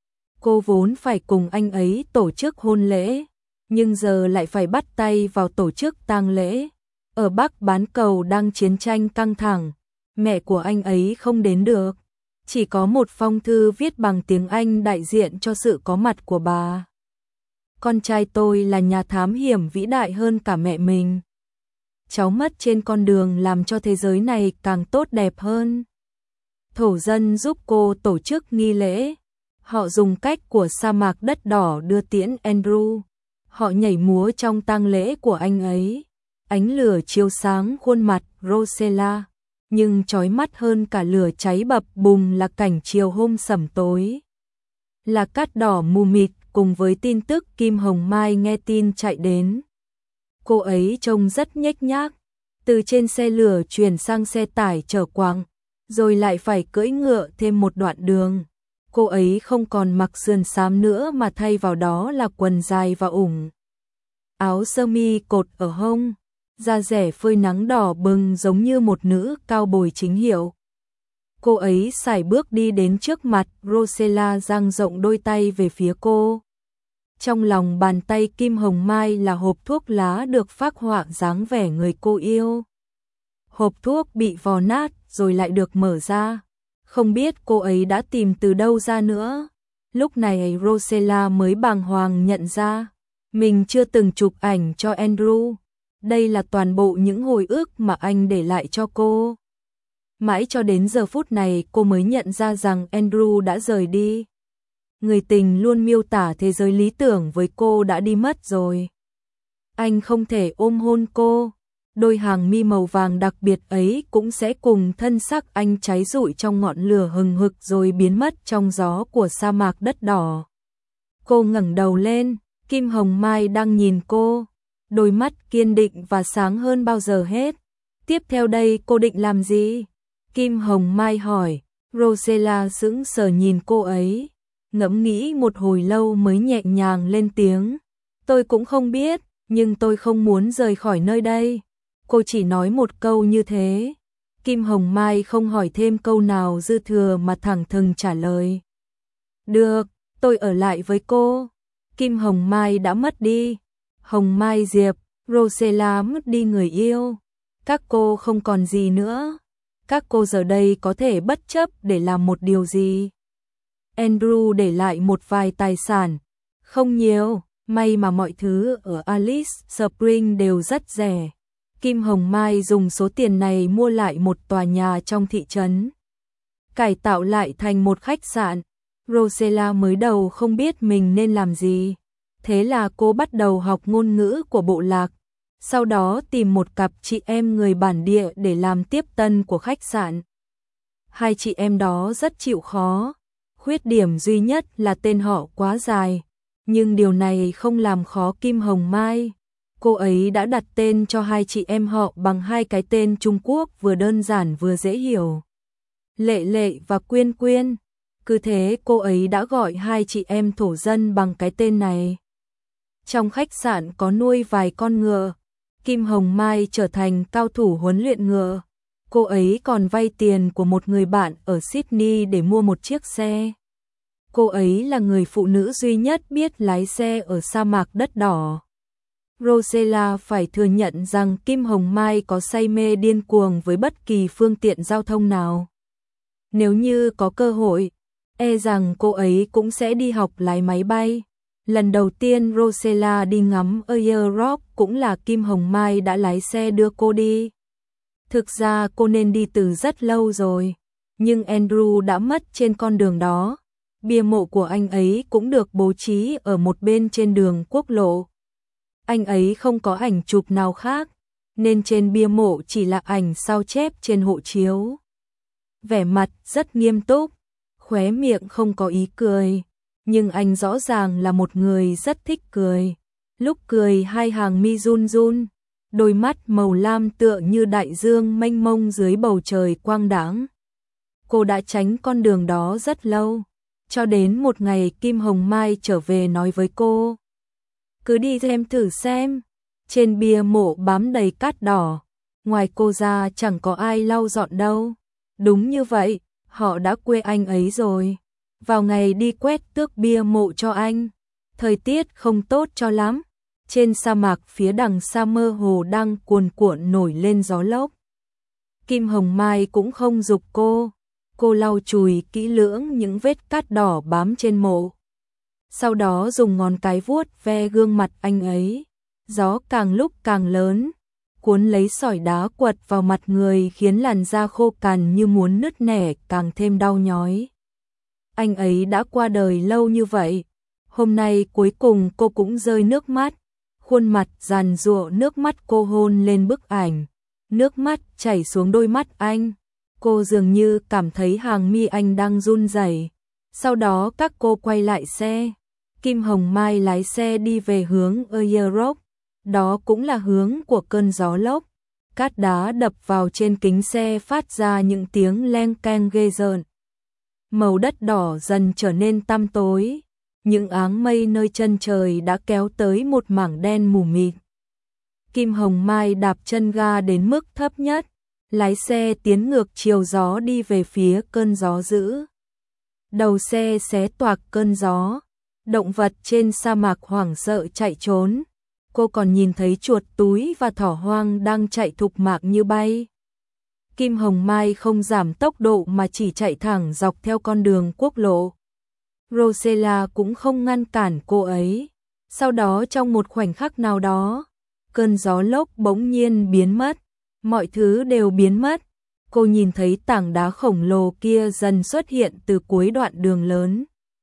Cô vốn phải cùng anh ấy tổ chức hôn lễ, nhưng giờ lại phải bắt tay vào tổ chức tang lễ. Ở Bắc bán cầu đang chiến tranh căng thẳng, mẹ của anh ấy không đến được. Chỉ có một phong thư viết bằng tiếng Anh đại diện cho sự có mặt của bà. Con trai tôi là nhà thám hiểm vĩ đại hơn cả mẹ mình. Cháu mất trên con đường làm cho thế giới này càng tốt đẹp hơn. Thổ dân giúp cô tổ chức nghi lễ. Họ dùng cách của sa mạc đất đỏ đưa tiễn Andrew. Họ nhảy múa trong tang lễ của anh ấy. Ánh lửa chiếu sáng khuôn mặt Rosella, nhưng chói mắt hơn cả lửa cháy bập bùng là cảnh chiều hôm sẩm tối. Là cát đỏ mù mịt cùng với tin tức Kim Hồng Mai nghe tin chạy đến. Cô ấy trông rất nhếch nhác, từ trên xe lửa chuyển sang xe tải chở quặng, rồi lại phải cưỡi ngựa thêm một đoạn đường. Cô ấy không còn mặc sườn xám nữa mà thay vào đó là quần dài và ủng. Áo sơ mi cột ở hông, da rẻ phơi nắng đỏ bừng giống như một nữ cao bồi chính hiệu. Cô ấy sải bước đi đến trước mặt Rosella, dang rộng đôi tay về phía cô. Trong lòng bàn tay Kim Hồng Mai là hộp thuốc lá được phác họa dáng vẻ người cô yêu. Hộp thuốc bị vò nát rồi lại được mở ra. Không biết cô ấy đã tìm từ đâu ra nữa. Lúc này Rosella mới bàng hoàng nhận ra mình chưa từng chụp ảnh cho Andrew. Đây là toàn bộ những hồi ức mà anh để lại cho cô. Mãi cho đến giờ phút này cô mới nhận ra rằng Andrew đã rời đi. Người tình luôn miêu tả thế giới lý tưởng với cô đã đi mất rồi. Anh không thể ôm hôn cô. Đôi hàng mi màu vàng đặc biệt ấy cũng sẽ cùng thân xác anh cháy rụi trong ngọn lửa hừng hực rồi biến mất trong gió của sa mạc đất đỏ. Cô ngẩng đầu lên, Kim Hồng Mai đang nhìn cô, đôi mắt kiên định và sáng hơn bao giờ hết. Tiếp theo đây cô định làm gì? Kim Hồng Mai hỏi. Rosella sững sờ nhìn cô ấy, ngẫm nghĩ một hồi lâu mới nhẹ nhàng lên tiếng. Tôi cũng không biết, nhưng tôi không muốn rời khỏi nơi đây. Cô chỉ nói một câu như thế. Kim Hồng Mai không hỏi thêm câu nào dư thừa mà thẳng thừng trả lời. Được, tôi ở lại với cô. Kim Hồng Mai đã mất đi. Hồng Mai Diệp, Rosella mất đi người yêu. Các cô không còn gì nữa. Các cô giờ đây có thể bất chấp để làm một điều gì. Andrew để lại một vài tài sản. Không nhiều, may mà mọi thứ ở Alice Springs đều rất rẻ. Kim Hồng Mai dùng số tiền này mua lại một tòa nhà trong thị trấn, cải tạo lại thành một khách sạn. Rosella mới đầu không biết mình nên làm gì. Thế là cô bắt đầu học ngôn ngữ của bộ lạc. Sau đó tìm một cặp chị em người bản địa để làm tiếp tân của khách sạn. Hai chị em đó rất chịu khó. Khuyết điểm duy nhất là tên họ quá dài. Nhưng điều này không làm khó Kim Hồng Mai. Cô ấy đã đặt tên cho hai chị em họ bằng hai cái tên Trung Quốc vừa đơn giản vừa dễ hiểu. Lệ Lệ và Quyên Quyên. Cứ thế cô ấy đã gọi hai chị em thổ dân bằng cái tên này. Trong khách sạn có nuôi vài con ngựa. Kim Hồng Mai trở thành cao thủ huấn luyện ngựa. Cô ấy còn vay tiền của một người bạn ở Sydney để mua một chiếc xe. Cô ấy là người phụ nữ duy nhất biết lái xe ở sa mạc đất đỏ. Rosella phải thừa nhận rằng Kim Hồng Mai có say mê điên cuồng với bất kỳ phương tiện giao thông nào. Nếu như có cơ hội, e rằng cô ấy cũng sẽ đi học lái máy bay. Lần đầu tiên Rosella đi ngắm Air Rock cũng là Kim Hồng Mai đã lái xe đưa cô đi. Thực ra cô nên đi từ rất lâu rồi, nhưng Andrew đã mất trên con đường đó. Bia mộ của anh ấy cũng được bố trí ở một bên trên đường quốc lộ. Anh ấy không có ảnh chụp nào khác, nên trên bia mộ chỉ là ảnh sao chép trên hộ chiếu. Vẻ mặt rất nghiêm túc, khóe miệng không có ý cười, nhưng anh rõ ràng là một người rất thích cười. Lúc cười hai hàng mi run run, đôi mắt màu lam tựa như đại dương mênh mông dưới bầu trời quang đãng. Cô đã tránh con đường đó rất lâu, cho đến một ngày Kim Hồng Mai trở về nói với cô. Cứ đi thêm thử xem, trên bia mộ bám đầy cát đỏ, ngoài cô ra chẳng có ai lau dọn đâu. Đúng như vậy, họ đã quê anh ấy rồi. Vào ngày đi quét tước bia mộ cho anh, thời tiết không tốt cho lắm. Trên sa mạc phía đằng xa mơ hồ đang cuồn cuộn nổi lên gió lốc. Kim Hồng Mai cũng không giục cô. Cô lau chùi kỹ lưỡng những vết cát đỏ bám trên mộ. Sau đó dùng ngón cái vuốt ve gương mặt anh ấy. Gió càng lúc càng lớn, cuốn lấy sỏi đá quật vào mặt người khiến làn da khô cằn như muốn nứt nẻ càng thêm đau nhói. Anh ấy đã qua đời lâu như vậy. Hôm nay cuối cùng cô cũng rơi nước mắt. Khuôn mặt giàn giụa nước mắt cô hôn lên bức ảnh. Nước mắt chảy xuống đôi mắt anh. Cô dường như cảm thấy hàng mi anh đang run rẩy. Sau đó các cô quay lại xe. Kim Hồng Mai lái xe đi về hướng Air Rock. Đó cũng là hướng của cơn gió lốc. Cát đá đập vào trên kính xe phát ra những tiếng leng keng ghê rợn. Màu đất đỏ dần trở nên tăm tối. Những áng mây nơi chân trời đã kéo tới một mảng đen mù mịt. Kim Hồng Mai đạp chân ga đến mức thấp nhất, lái xe tiến ngược chiều gió đi về phía cơn gió dữ. Đầu xe xé toạc cơn gió, động vật trên sa mạc hoảng sợ chạy trốn. Cô còn nhìn thấy chuột túi và thỏ hoang đang chạy thục mạng như bay. Kim Hồng Mai không giảm tốc độ mà chỉ chạy thẳng dọc theo con đường quốc lộ. Rosella cũng không ngăn cản cô ấy. Sau đó trong một khoảnh khắc nào đó, cơn gió lốc bỗng nhiên biến mất. Mọi thứ đều biến mất. Cô nhìn thấy tảng đá khổng lồ kia dần xuất hiện từ cuối đoạn đường lớn.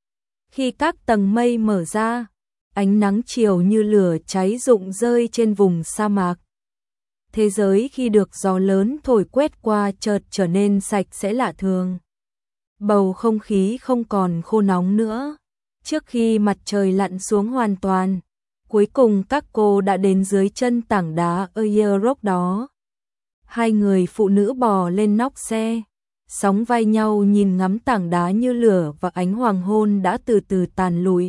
Khi các tầng mây mở ra, ánh nắng chiều như lửa cháy rụng rơi trên vùng sa mạc. Thế giới khi được gió lớn thổi quét qua chợt trở nên sạch sẽ lạ thường. Bầu không khí không còn khô nóng nữa. Trước khi mặt trời lặn xuống hoàn toàn, Cuối cùng các cô đã đến dưới chân tảng đá Air Rock đó. Hai người phụ nữ bò lên nóc xe, sóng vai nhau nhìn ngắm tảng đá như lửa và ánh hoàng hôn đã từ từ tàn lụi.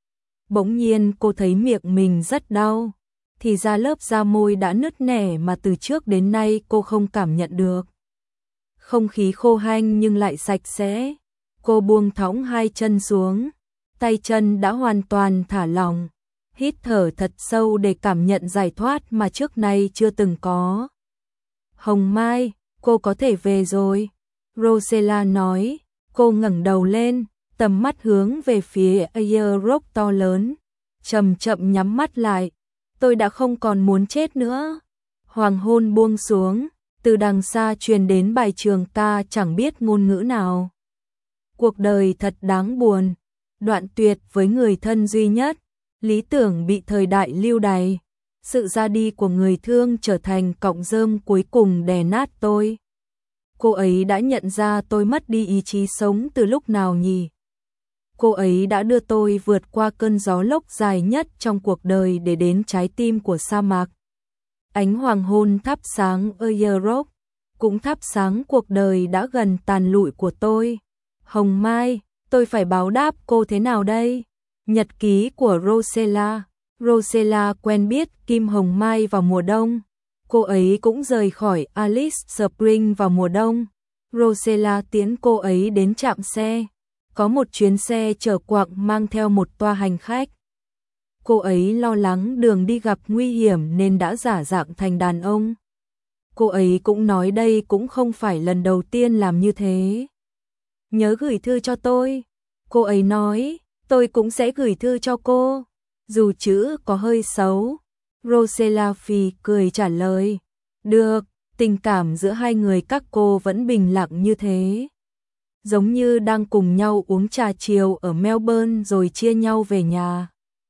Bỗng nhiên cô thấy miệng mình rất đau, thì ra lớp da môi đã nứt nẻ mà từ trước đến nay cô không cảm nhận được. Không khí khô hanh nhưng lại sạch sẽ. Cô buông thõng hai chân xuống, tay chân đã hoàn toàn thả lỏng, hít thở thật sâu để cảm nhận giải thoát mà trước nay chưa từng có. Hồng Mai, cô có thể về rồi, Rosella nói. Cô ngẩng đầu lên, tầm mắt hướng về phía Air Rock to lớn, chậm chậm nhắm mắt lại. Tôi đã không còn muốn chết nữa. Hoàng hôn buông xuống, từ đằng xa truyền đến bài trường ca chẳng biết ngôn ngữ nào. Cuộc đời thật đáng buồn, đoạn tuyệt với người thân duy nhất, lý tưởng bị thời đại lưu đày. Sự ra đi của người thương trở thành cọng rơm cuối cùng đè nát tôi. Cô ấy đã nhận ra tôi mất đi ý chí sống từ lúc nào nhỉ? Cô ấy đã đưa tôi vượt qua cơn gió lốc dài nhất trong cuộc đời để đến trái tim của sa mạc. Ánh hoàng hôn thắp sáng Air Rock, cũng thắp sáng cuộc đời đã gần tàn lụi của tôi. Hồng Mai, tôi phải báo đáp cô thế nào đây? Nhật ký của Rosella. Rosella quen biết Kim Hồng Mai vào mùa đông. Cô ấy cũng rời khỏi Alice Springs vào mùa đông. Rosella tiễn cô ấy đến trạm xe. Có một chuyến xe chở quặng mang theo một toa hành khách. Cô ấy lo lắng đường đi gặp nguy hiểm nên đã giả dạng thành đàn ông. Cô ấy cũng nói đây cũng không phải lần đầu tiên làm như thế. Nhớ gửi thư cho tôi. Cô ấy nói, tôi cũng sẽ gửi thư cho cô. Dù chữ có hơi xấu. Rosella phì cười trả lời. Được, tình cảm giữa hai người các cô vẫn bình lặng như thế. Giống như đang cùng nhau uống trà chiều ở Melbourne rồi chia nhau về nhà.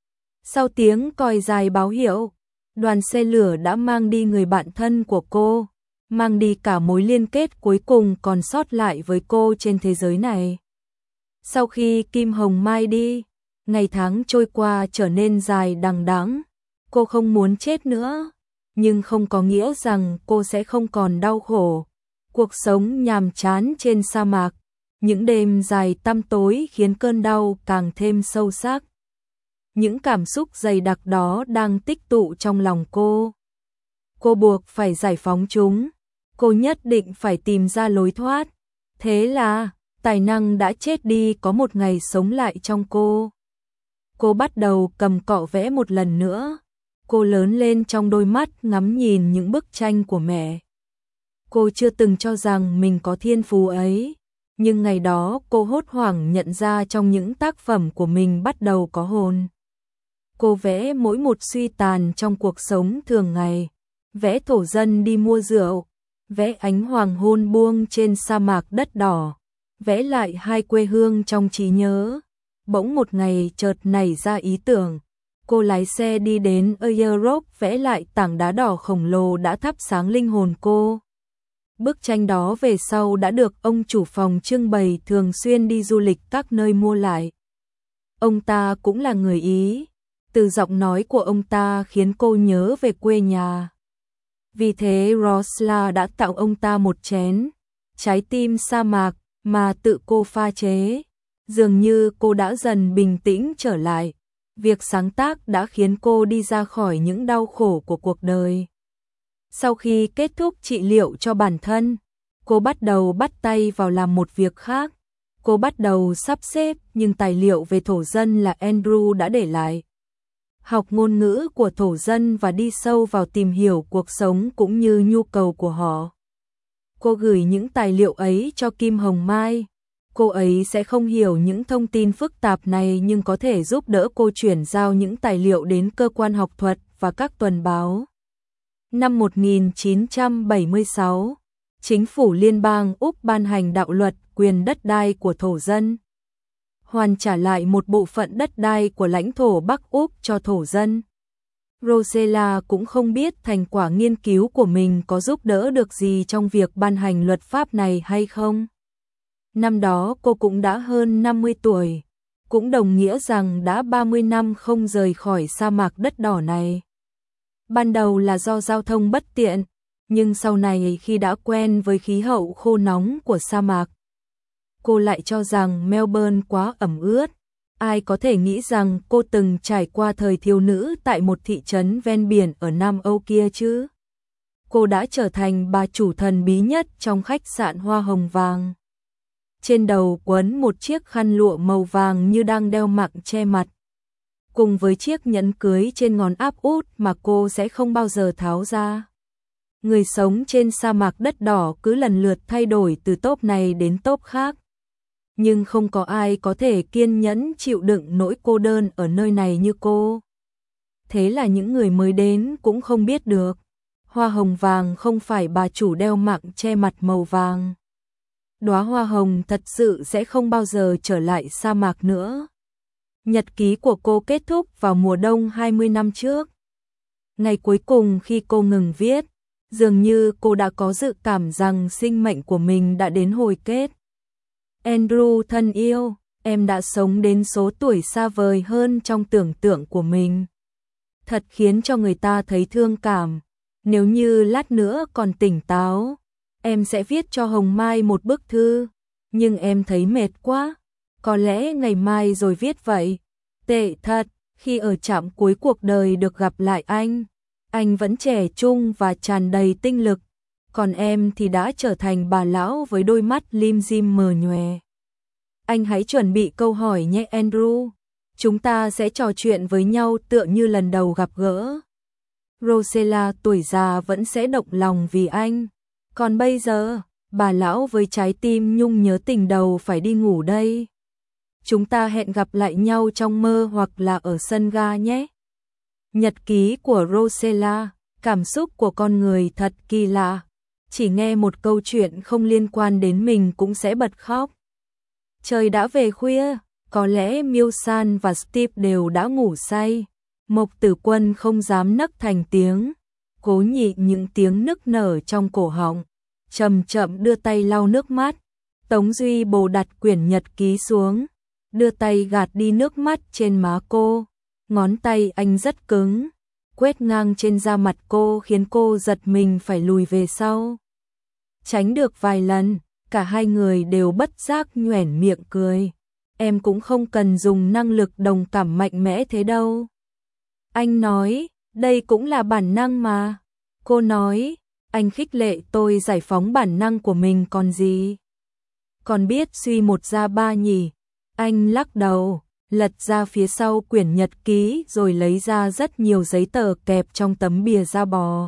Sau tiếng còi dài báo hiệu, đoàn xe lửa đã mang đi người bạn thân của cô, mang đi cả mối liên kết cuối cùng còn sót lại với cô trên thế giới này. Sau khi Kim Hồng Mai đi, ngày tháng trôi qua trở nên dài đằng đẵng. Cô không muốn chết nữa, nhưng không có nghĩa rằng cô sẽ không còn đau khổ. Cuộc sống nhàm chán trên sa mạc, những đêm dài tăm tối khiến cơn đau càng thêm sâu sắc. Những cảm xúc dày đặc đó đang tích tụ trong lòng cô. Cô buộc phải giải phóng chúng. Cô nhất định phải tìm ra lối thoát. Thế là, tài năng đã chết đi có một ngày sống lại trong cô. Cô bắt đầu cầm cọ vẽ một lần nữa. Cô lớn lên trong đôi mắt ngắm nhìn những bức tranh của mẹ. Cô chưa từng cho rằng mình có thiên phú ấy. Nhưng ngày đó cô hốt hoảng nhận ra trong những tác phẩm của mình bắt đầu có hồn. Cô vẽ mỗi một suy tàn trong cuộc sống thường ngày. Vẽ thổ dân đi mua rượu. Vẽ ánh hoàng hôn buông trên sa mạc đất đỏ. Vẽ lại hai quê hương trong trí nhớ. Bỗng một ngày chợt nảy ra ý tưởng. Cô lái xe đi đến Air Rock vẽ lại tảng đá đỏ khổng lồ đã thắp sáng linh hồn cô. Bức tranh đó về sau đã được ông chủ phòng trưng bày thường xuyên đi du lịch các nơi mua lại. Ông ta cũng là người Ý. Từ giọng nói của ông ta khiến cô nhớ về quê nhà. Vì thế Rosella đã tặng ông ta một chén trái tim sa mạc mà tự cô pha chế. Dường như cô đã dần bình tĩnh trở lại. Việc sáng tác đã khiến cô đi ra khỏi những đau khổ của cuộc đời. Sau khi kết thúc trị liệu cho bản thân, cô bắt đầu bắt tay vào làm một việc khác. Cô bắt đầu sắp xếp những tài liệu về thổ dân là Andrew đã để lại. Học ngôn ngữ của thổ dân và đi sâu vào tìm hiểu cuộc sống cũng như nhu cầu của họ. Cô gửi những tài liệu ấy cho Kim Hồng Mai. Cô ấy sẽ không hiểu những thông tin phức tạp này nhưng có thể giúp đỡ cô chuyển giao những tài liệu đến cơ quan học thuật và các tuần báo. Năm một nghìn chín trăm bảy mươi sáu, chính phủ liên bang Úc ban hành đạo luật quyền đất đai của thổ dân. Hoàn trả lại một bộ phận đất đai của lãnh thổ Bắc Úc cho thổ dân. Rosella cũng không biết thành quả nghiên cứu của mình có giúp đỡ được gì trong việc ban hành luật pháp này hay không. Năm đó cô cũng đã hơn năm mươi tuổi. Cô cũng đồng nghĩa rằng đã ba mươi năm không rời khỏi sa mạc đất đỏ này. Ban đầu là do giao thông bất tiện, nhưng sau này khi đã quen với khí hậu khô nóng của sa mạc, cô lại cho rằng Melbourne quá ẩm ướt. Ai có thể nghĩ rằng cô từng trải qua thời thiếu nữ tại một thị trấn ven biển ở Nam Âu kia chứ? Cô đã trở thành bà chủ thần bí nhất trong khách sạn Hoa Hồng Vàng. Trên đầu quấn một chiếc khăn lụa màu vàng như đang đeo mặng che mặt, cùng với chiếc nhẫn cưới trên ngón áp út mà cô sẽ không bao giờ tháo ra. Người sống trên sa mạc đất đỏ cứ lần lượt thay đổi từ tốp này đến tốp khác, nhưng không có ai có thể kiên nhẫn chịu đựng nỗi cô đơn ở nơi này như cô. Thế là những người mới đến cũng không biết được, Hoa Hồng Vàng không phải bà chủ đeo mặng che mặt màu vàng. Đóa hoa hồng thật sự sẽ không bao giờ trở lại sa mạc nữa. Nhật ký của cô kết thúc vào mùa đông hai mươi năm trước. Ngày cuối cùng khi cô ngừng viết, dường như cô đã có dự cảm rằng sinh mệnh của mình đã đến hồi kết. Andrew thân yêu, em đã sống đến số tuổi xa vời hơn trong tưởng tượng của mình. Thật khiến cho người ta thấy thương cảm. Nếu như lát nữa còn tỉnh táo, em sẽ viết cho Hồng Mai một bức thư, nhưng em thấy mệt quá. Có lẽ ngày mai rồi viết vậy. Tệ thật, khi ở trạm cuối cuộc đời được gặp lại anh, anh vẫn trẻ trung và tràn đầy tinh lực, còn em thì đã trở thành bà lão với đôi mắt lim dim mờ nhòe. Anh hãy chuẩn bị câu hỏi nhé Andrew, chúng ta sẽ trò chuyện với nhau tựa như lần đầu gặp gỡ. Rosella tuổi già vẫn sẽ động lòng vì anh, còn bây giờ, bà lão với trái tim nhung nhớ tình đầu phải đi ngủ đây. Chúng ta hẹn gặp lại nhau trong mơ hoặc là ở sân ga nhé. Nhật ký của Rosella, cảm xúc của con người thật kỳ lạ. Chỉ nghe một câu chuyện không liên quan đến mình cũng sẽ bật khóc. Trời đã về khuya, có lẽ Milsan và Steve đều đã ngủ say. Mộc Tử Quân không dám nấc thành tiếng, cố nhịn những tiếng nức nở trong cổ họng, chậm chậm đưa tay lau nước mắt. Tống Duy Bồ đặt quyển nhật ký xuống, đưa tay gạt đi nước mắt trên má cô. Ngón tay anh rất cứng, quét ngang trên da mặt cô khiến cô giật mình phải lùi về sau. Tránh được vài lần, cả hai người đều bất giác nhoẻn miệng cười. Em cũng không cần dùng năng lực đồng cảm mạnh mẽ thế đâu. Anh nói, đây cũng là bản năng mà. Cô nói, anh khích lệ tôi giải phóng bản năng của mình còn gì. Còn biết suy một ra ba nhỉ. Anh lắc đầu, lật ra phía sau quyển nhật ký rồi lấy ra rất nhiều giấy tờ kẹp trong tấm bìa da bò.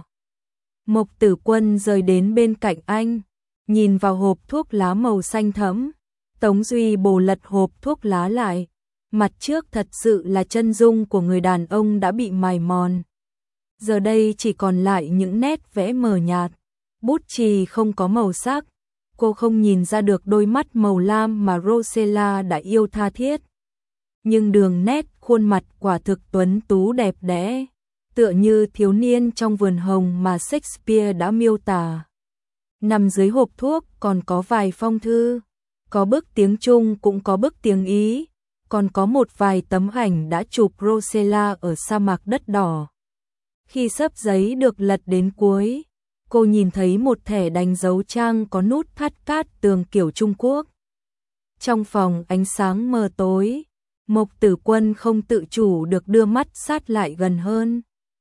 Mộc Tử Quân rời đến bên cạnh anh, nhìn vào hộp thuốc lá màu xanh thẫm. Tống Duy Bồ lật hộp thuốc lá lại. Mặt trước thật sự là chân dung của người đàn ông đã bị mài mòn. Giờ đây chỉ còn lại những nét vẽ mờ nhạt, bút chì không có màu sắc. Cô không nhìn ra được đôi mắt màu lam mà Rosella đã yêu tha thiết. Nhưng đường nét khuôn mặt quả thực tuấn tú đẹp đẽ, tựa như thiếu niên trong vườn hồng mà Shakespeare đã miêu tả. Nằm dưới hộp thuốc còn có vài phong thư, có bức tiếng Trung cũng có bức tiếng Ý, còn có một vài tấm ảnh đã chụp Rosella ở sa mạc đất đỏ. Khi xấp giấy được lật đến cuối, cô nhìn thấy một thẻ đánh dấu trang có nút thắt cát tường kiểu Trung Quốc. Trong phòng ánh sáng mờ tối, Mộc Tử Quân không tự chủ được đưa mắt sát lại gần hơn.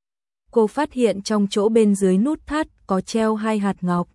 Cô phát hiện trong chỗ bên dưới nút thắt có treo hai hạt ngọc.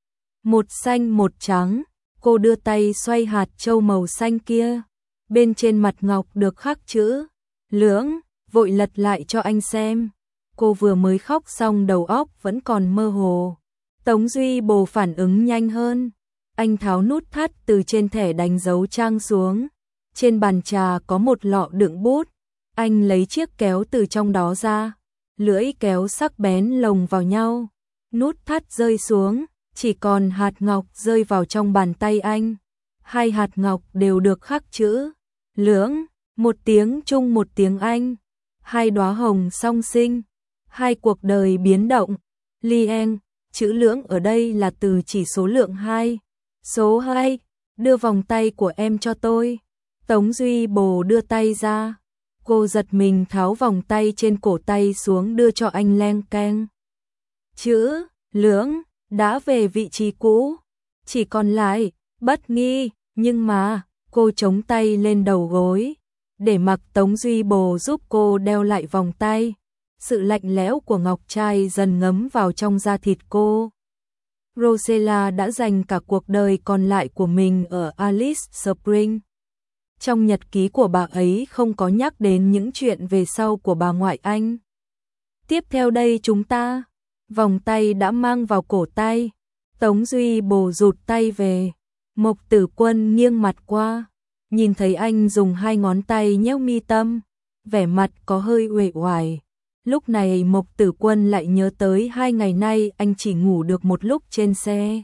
Một xanh một trắng, cô đưa tay xoay hạt châu màu xanh kia. Bên trên mặt ngọc được khắc chữ Lưỡng, vội lật lại cho anh xem. Cô vừa mới khóc xong đầu óc vẫn còn mơ hồ. Tống Duy Bồ phản ứng nhanh hơn. Anh tháo nút thắt từ trên thẻ đánh dấu trang xuống. Trên bàn trà có một lọ đựng bút. Anh lấy chiếc kéo từ trong đó ra. Lưỡi kéo sắc bén lồng vào nhau. Nút thắt rơi xuống, chỉ còn hạt ngọc rơi vào trong bàn tay anh. Hai hạt ngọc đều được khắc chữ Lưỡng, một tiếng Trung một tiếng Anh. Hai đóa hồng song sinh, hai cuộc đời biến động. Lien, chữ lưỡng ở đây là từ chỉ số lượng hai. Số hai, đưa vòng tay của em cho tôi. Tống Duy Bồ đưa tay ra. Cô giật mình tháo vòng tay trên cổ tay xuống đưa cho anh leng keng. Chữ, lưỡng, đã về vị trí cũ. Chỉ còn lại, bất nghi, nhưng mà, cô chống tay lên đầu gối. Để mặc Tống Duy Bồ giúp cô đeo lại vòng tay. Sự lạnh lẽo của ngọc trai dần ngấm vào trong da thịt cô. Rosella đã dành cả cuộc đời còn lại của mình ở Alice Springs. Trong nhật ký của bà ấy không có nhắc đến những chuyện về sau của bà ngoại anh. Tiếp theo đây chúng ta, vòng tay đã mang vào cổ tay. Tống Duy Bồ rụt tay về. Mộc Tử Quân nghiêng mặt qua, nhìn thấy anh dùng hai ngón tay nhéo mi tâm, vẻ mặt có hơi uể oải. Lúc này Mộc Tử Quân lại nhớ tới hai ngày nay anh chỉ ngủ được một lúc trên xe.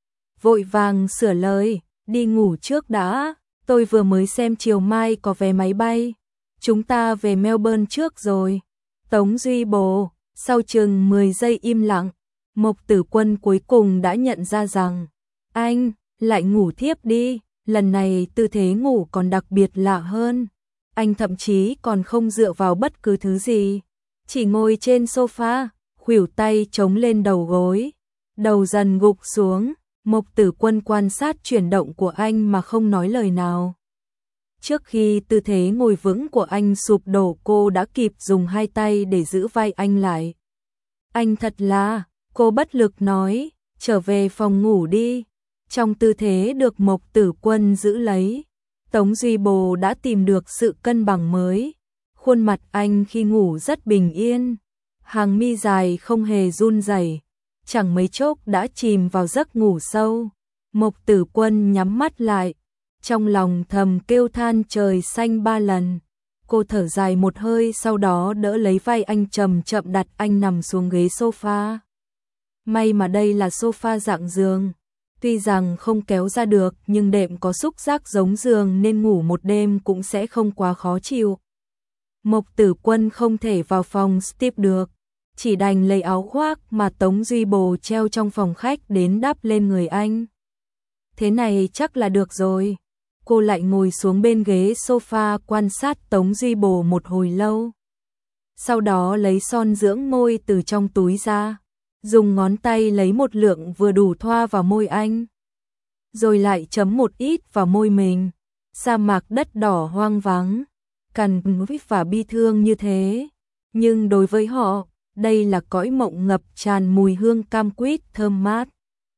Vội vàng sửa lời, đi ngủ trước đã, tôi vừa mới xem chiều mai có vé máy bay. Chúng ta về Melbourne trước rồi. Tống Duy Bồ, sau chừng mười giây im lặng, Mộc Tử Quân cuối cùng đã nhận ra rằng, anh, lại ngủ thiếp đi, lần này tư thế ngủ còn đặc biệt lạ hơn. Anh thậm chí còn không dựa vào bất cứ thứ gì. Chỉ ngồi trên sofa, khuỷu tay chống lên đầu gối, đầu dần gục xuống. Mộc Tử Quân quan sát chuyển động của anh mà không nói lời nào. Trước khi tư thế ngồi vững của anh sụp đổ, cô đã kịp dùng hai tay để giữ vai anh lại. Anh thật là, cô bất lực nói, trở về phòng ngủ đi. Trong tư thế được Mộc Tử Quân giữ lấy, Tống Duy Bồ đã tìm được sự cân bằng mới. Khuôn mặt anh khi ngủ rất bình yên, hàng mi dài không hề run rẩy, chẳng mấy chốc đã chìm vào giấc ngủ sâu. Mộc Tử Quân nhắm mắt lại, trong lòng thầm kêu than trời xanh ba lần. Cô thở dài một hơi, sau đó đỡ lấy vai anh chậm chậm đặt anh nằm xuống ghế sofa. May mà đây là sofa dạng giường, tuy rằng không kéo ra được nhưng đệm có xúc giác giống giường nên ngủ một đêm cũng sẽ không quá khó chịu. Mộc Tử Quân không thể vào phòng Steve được, chỉ đành lấy áo khoác mà Tống Duy Bồ treo trong phòng khách đến đắp lên người anh. Thế này chắc là được rồi. Cô lại ngồi xuống bên ghế sofa quan sát Tống Duy Bồ một hồi lâu. Sau đó lấy son dưỡng môi từ trong túi ra, dùng ngón tay lấy một lượng vừa đủ thoa vào môi anh. Rồi lại chấm một ít vào môi mình. Sa mạc đất đỏ hoang vắng, cằn cỗi và bi thương như thế. Nhưng đối với họ, đây là cõi mộng ngập tràn mùi hương cam quýt thơm mát.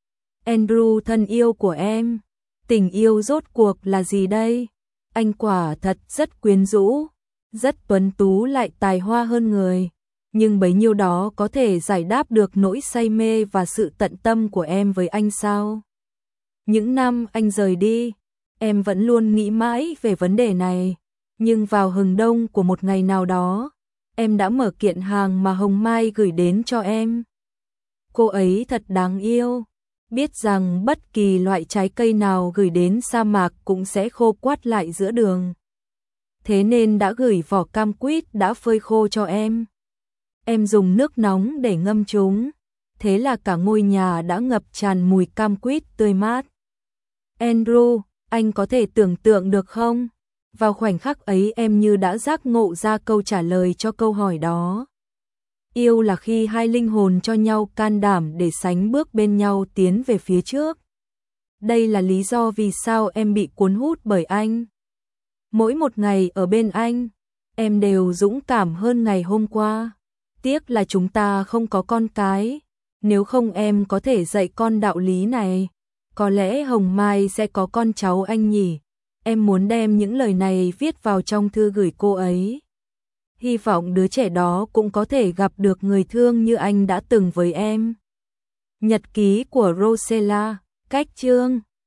Andrew thân yêu của em, tình yêu rốt cuộc là gì đây? Anh quả thật rất quyến rũ, rất tuấn tú lại tài hoa hơn người. Nhưng bấy nhiêu đó có thể giải đáp được nỗi say mê và sự tận tâm của em với anh sao? Những năm anh rời đi, em vẫn luôn nghĩ mãi về vấn đề này. Nhưng vào hừng đông của một ngày nào đó, em đã mở kiện hàng mà Hồng Mai gửi đến cho em. Cô ấy thật đáng yêu, biết rằng bất kỳ loại trái cây nào gửi đến sa mạc cũng sẽ khô quắt lại giữa đường. Thế nên đã gửi vỏ cam quýt đã phơi khô cho em. Em dùng nước nóng để ngâm chúng, thế là cả ngôi nhà đã ngập tràn mùi cam quýt tươi mát. Andrew, anh có thể tưởng tượng được không? Vào khoảnh khắc ấy em như đã giác ngộ ra câu trả lời cho câu hỏi đó. Yêu là khi hai linh hồn cho nhau can đảm để sánh bước bên nhau tiến về phía trước. Đây là lý do vì sao em bị cuốn hút bởi anh. Mỗi một ngày ở bên anh, em đều dũng cảm hơn ngày hôm qua. Tiếc là chúng ta không có con cái. Nếu không em có thể dạy con đạo lý này. Có lẽ Hồng Mai sẽ có con cháu anh nhỉ. Em muốn đem những lời này viết vào trong thư gửi cô ấy. Hy vọng đứa trẻ đó cũng có thể gặp được người thương như anh đã từng với em. Nhật ký của Rosella, cách chương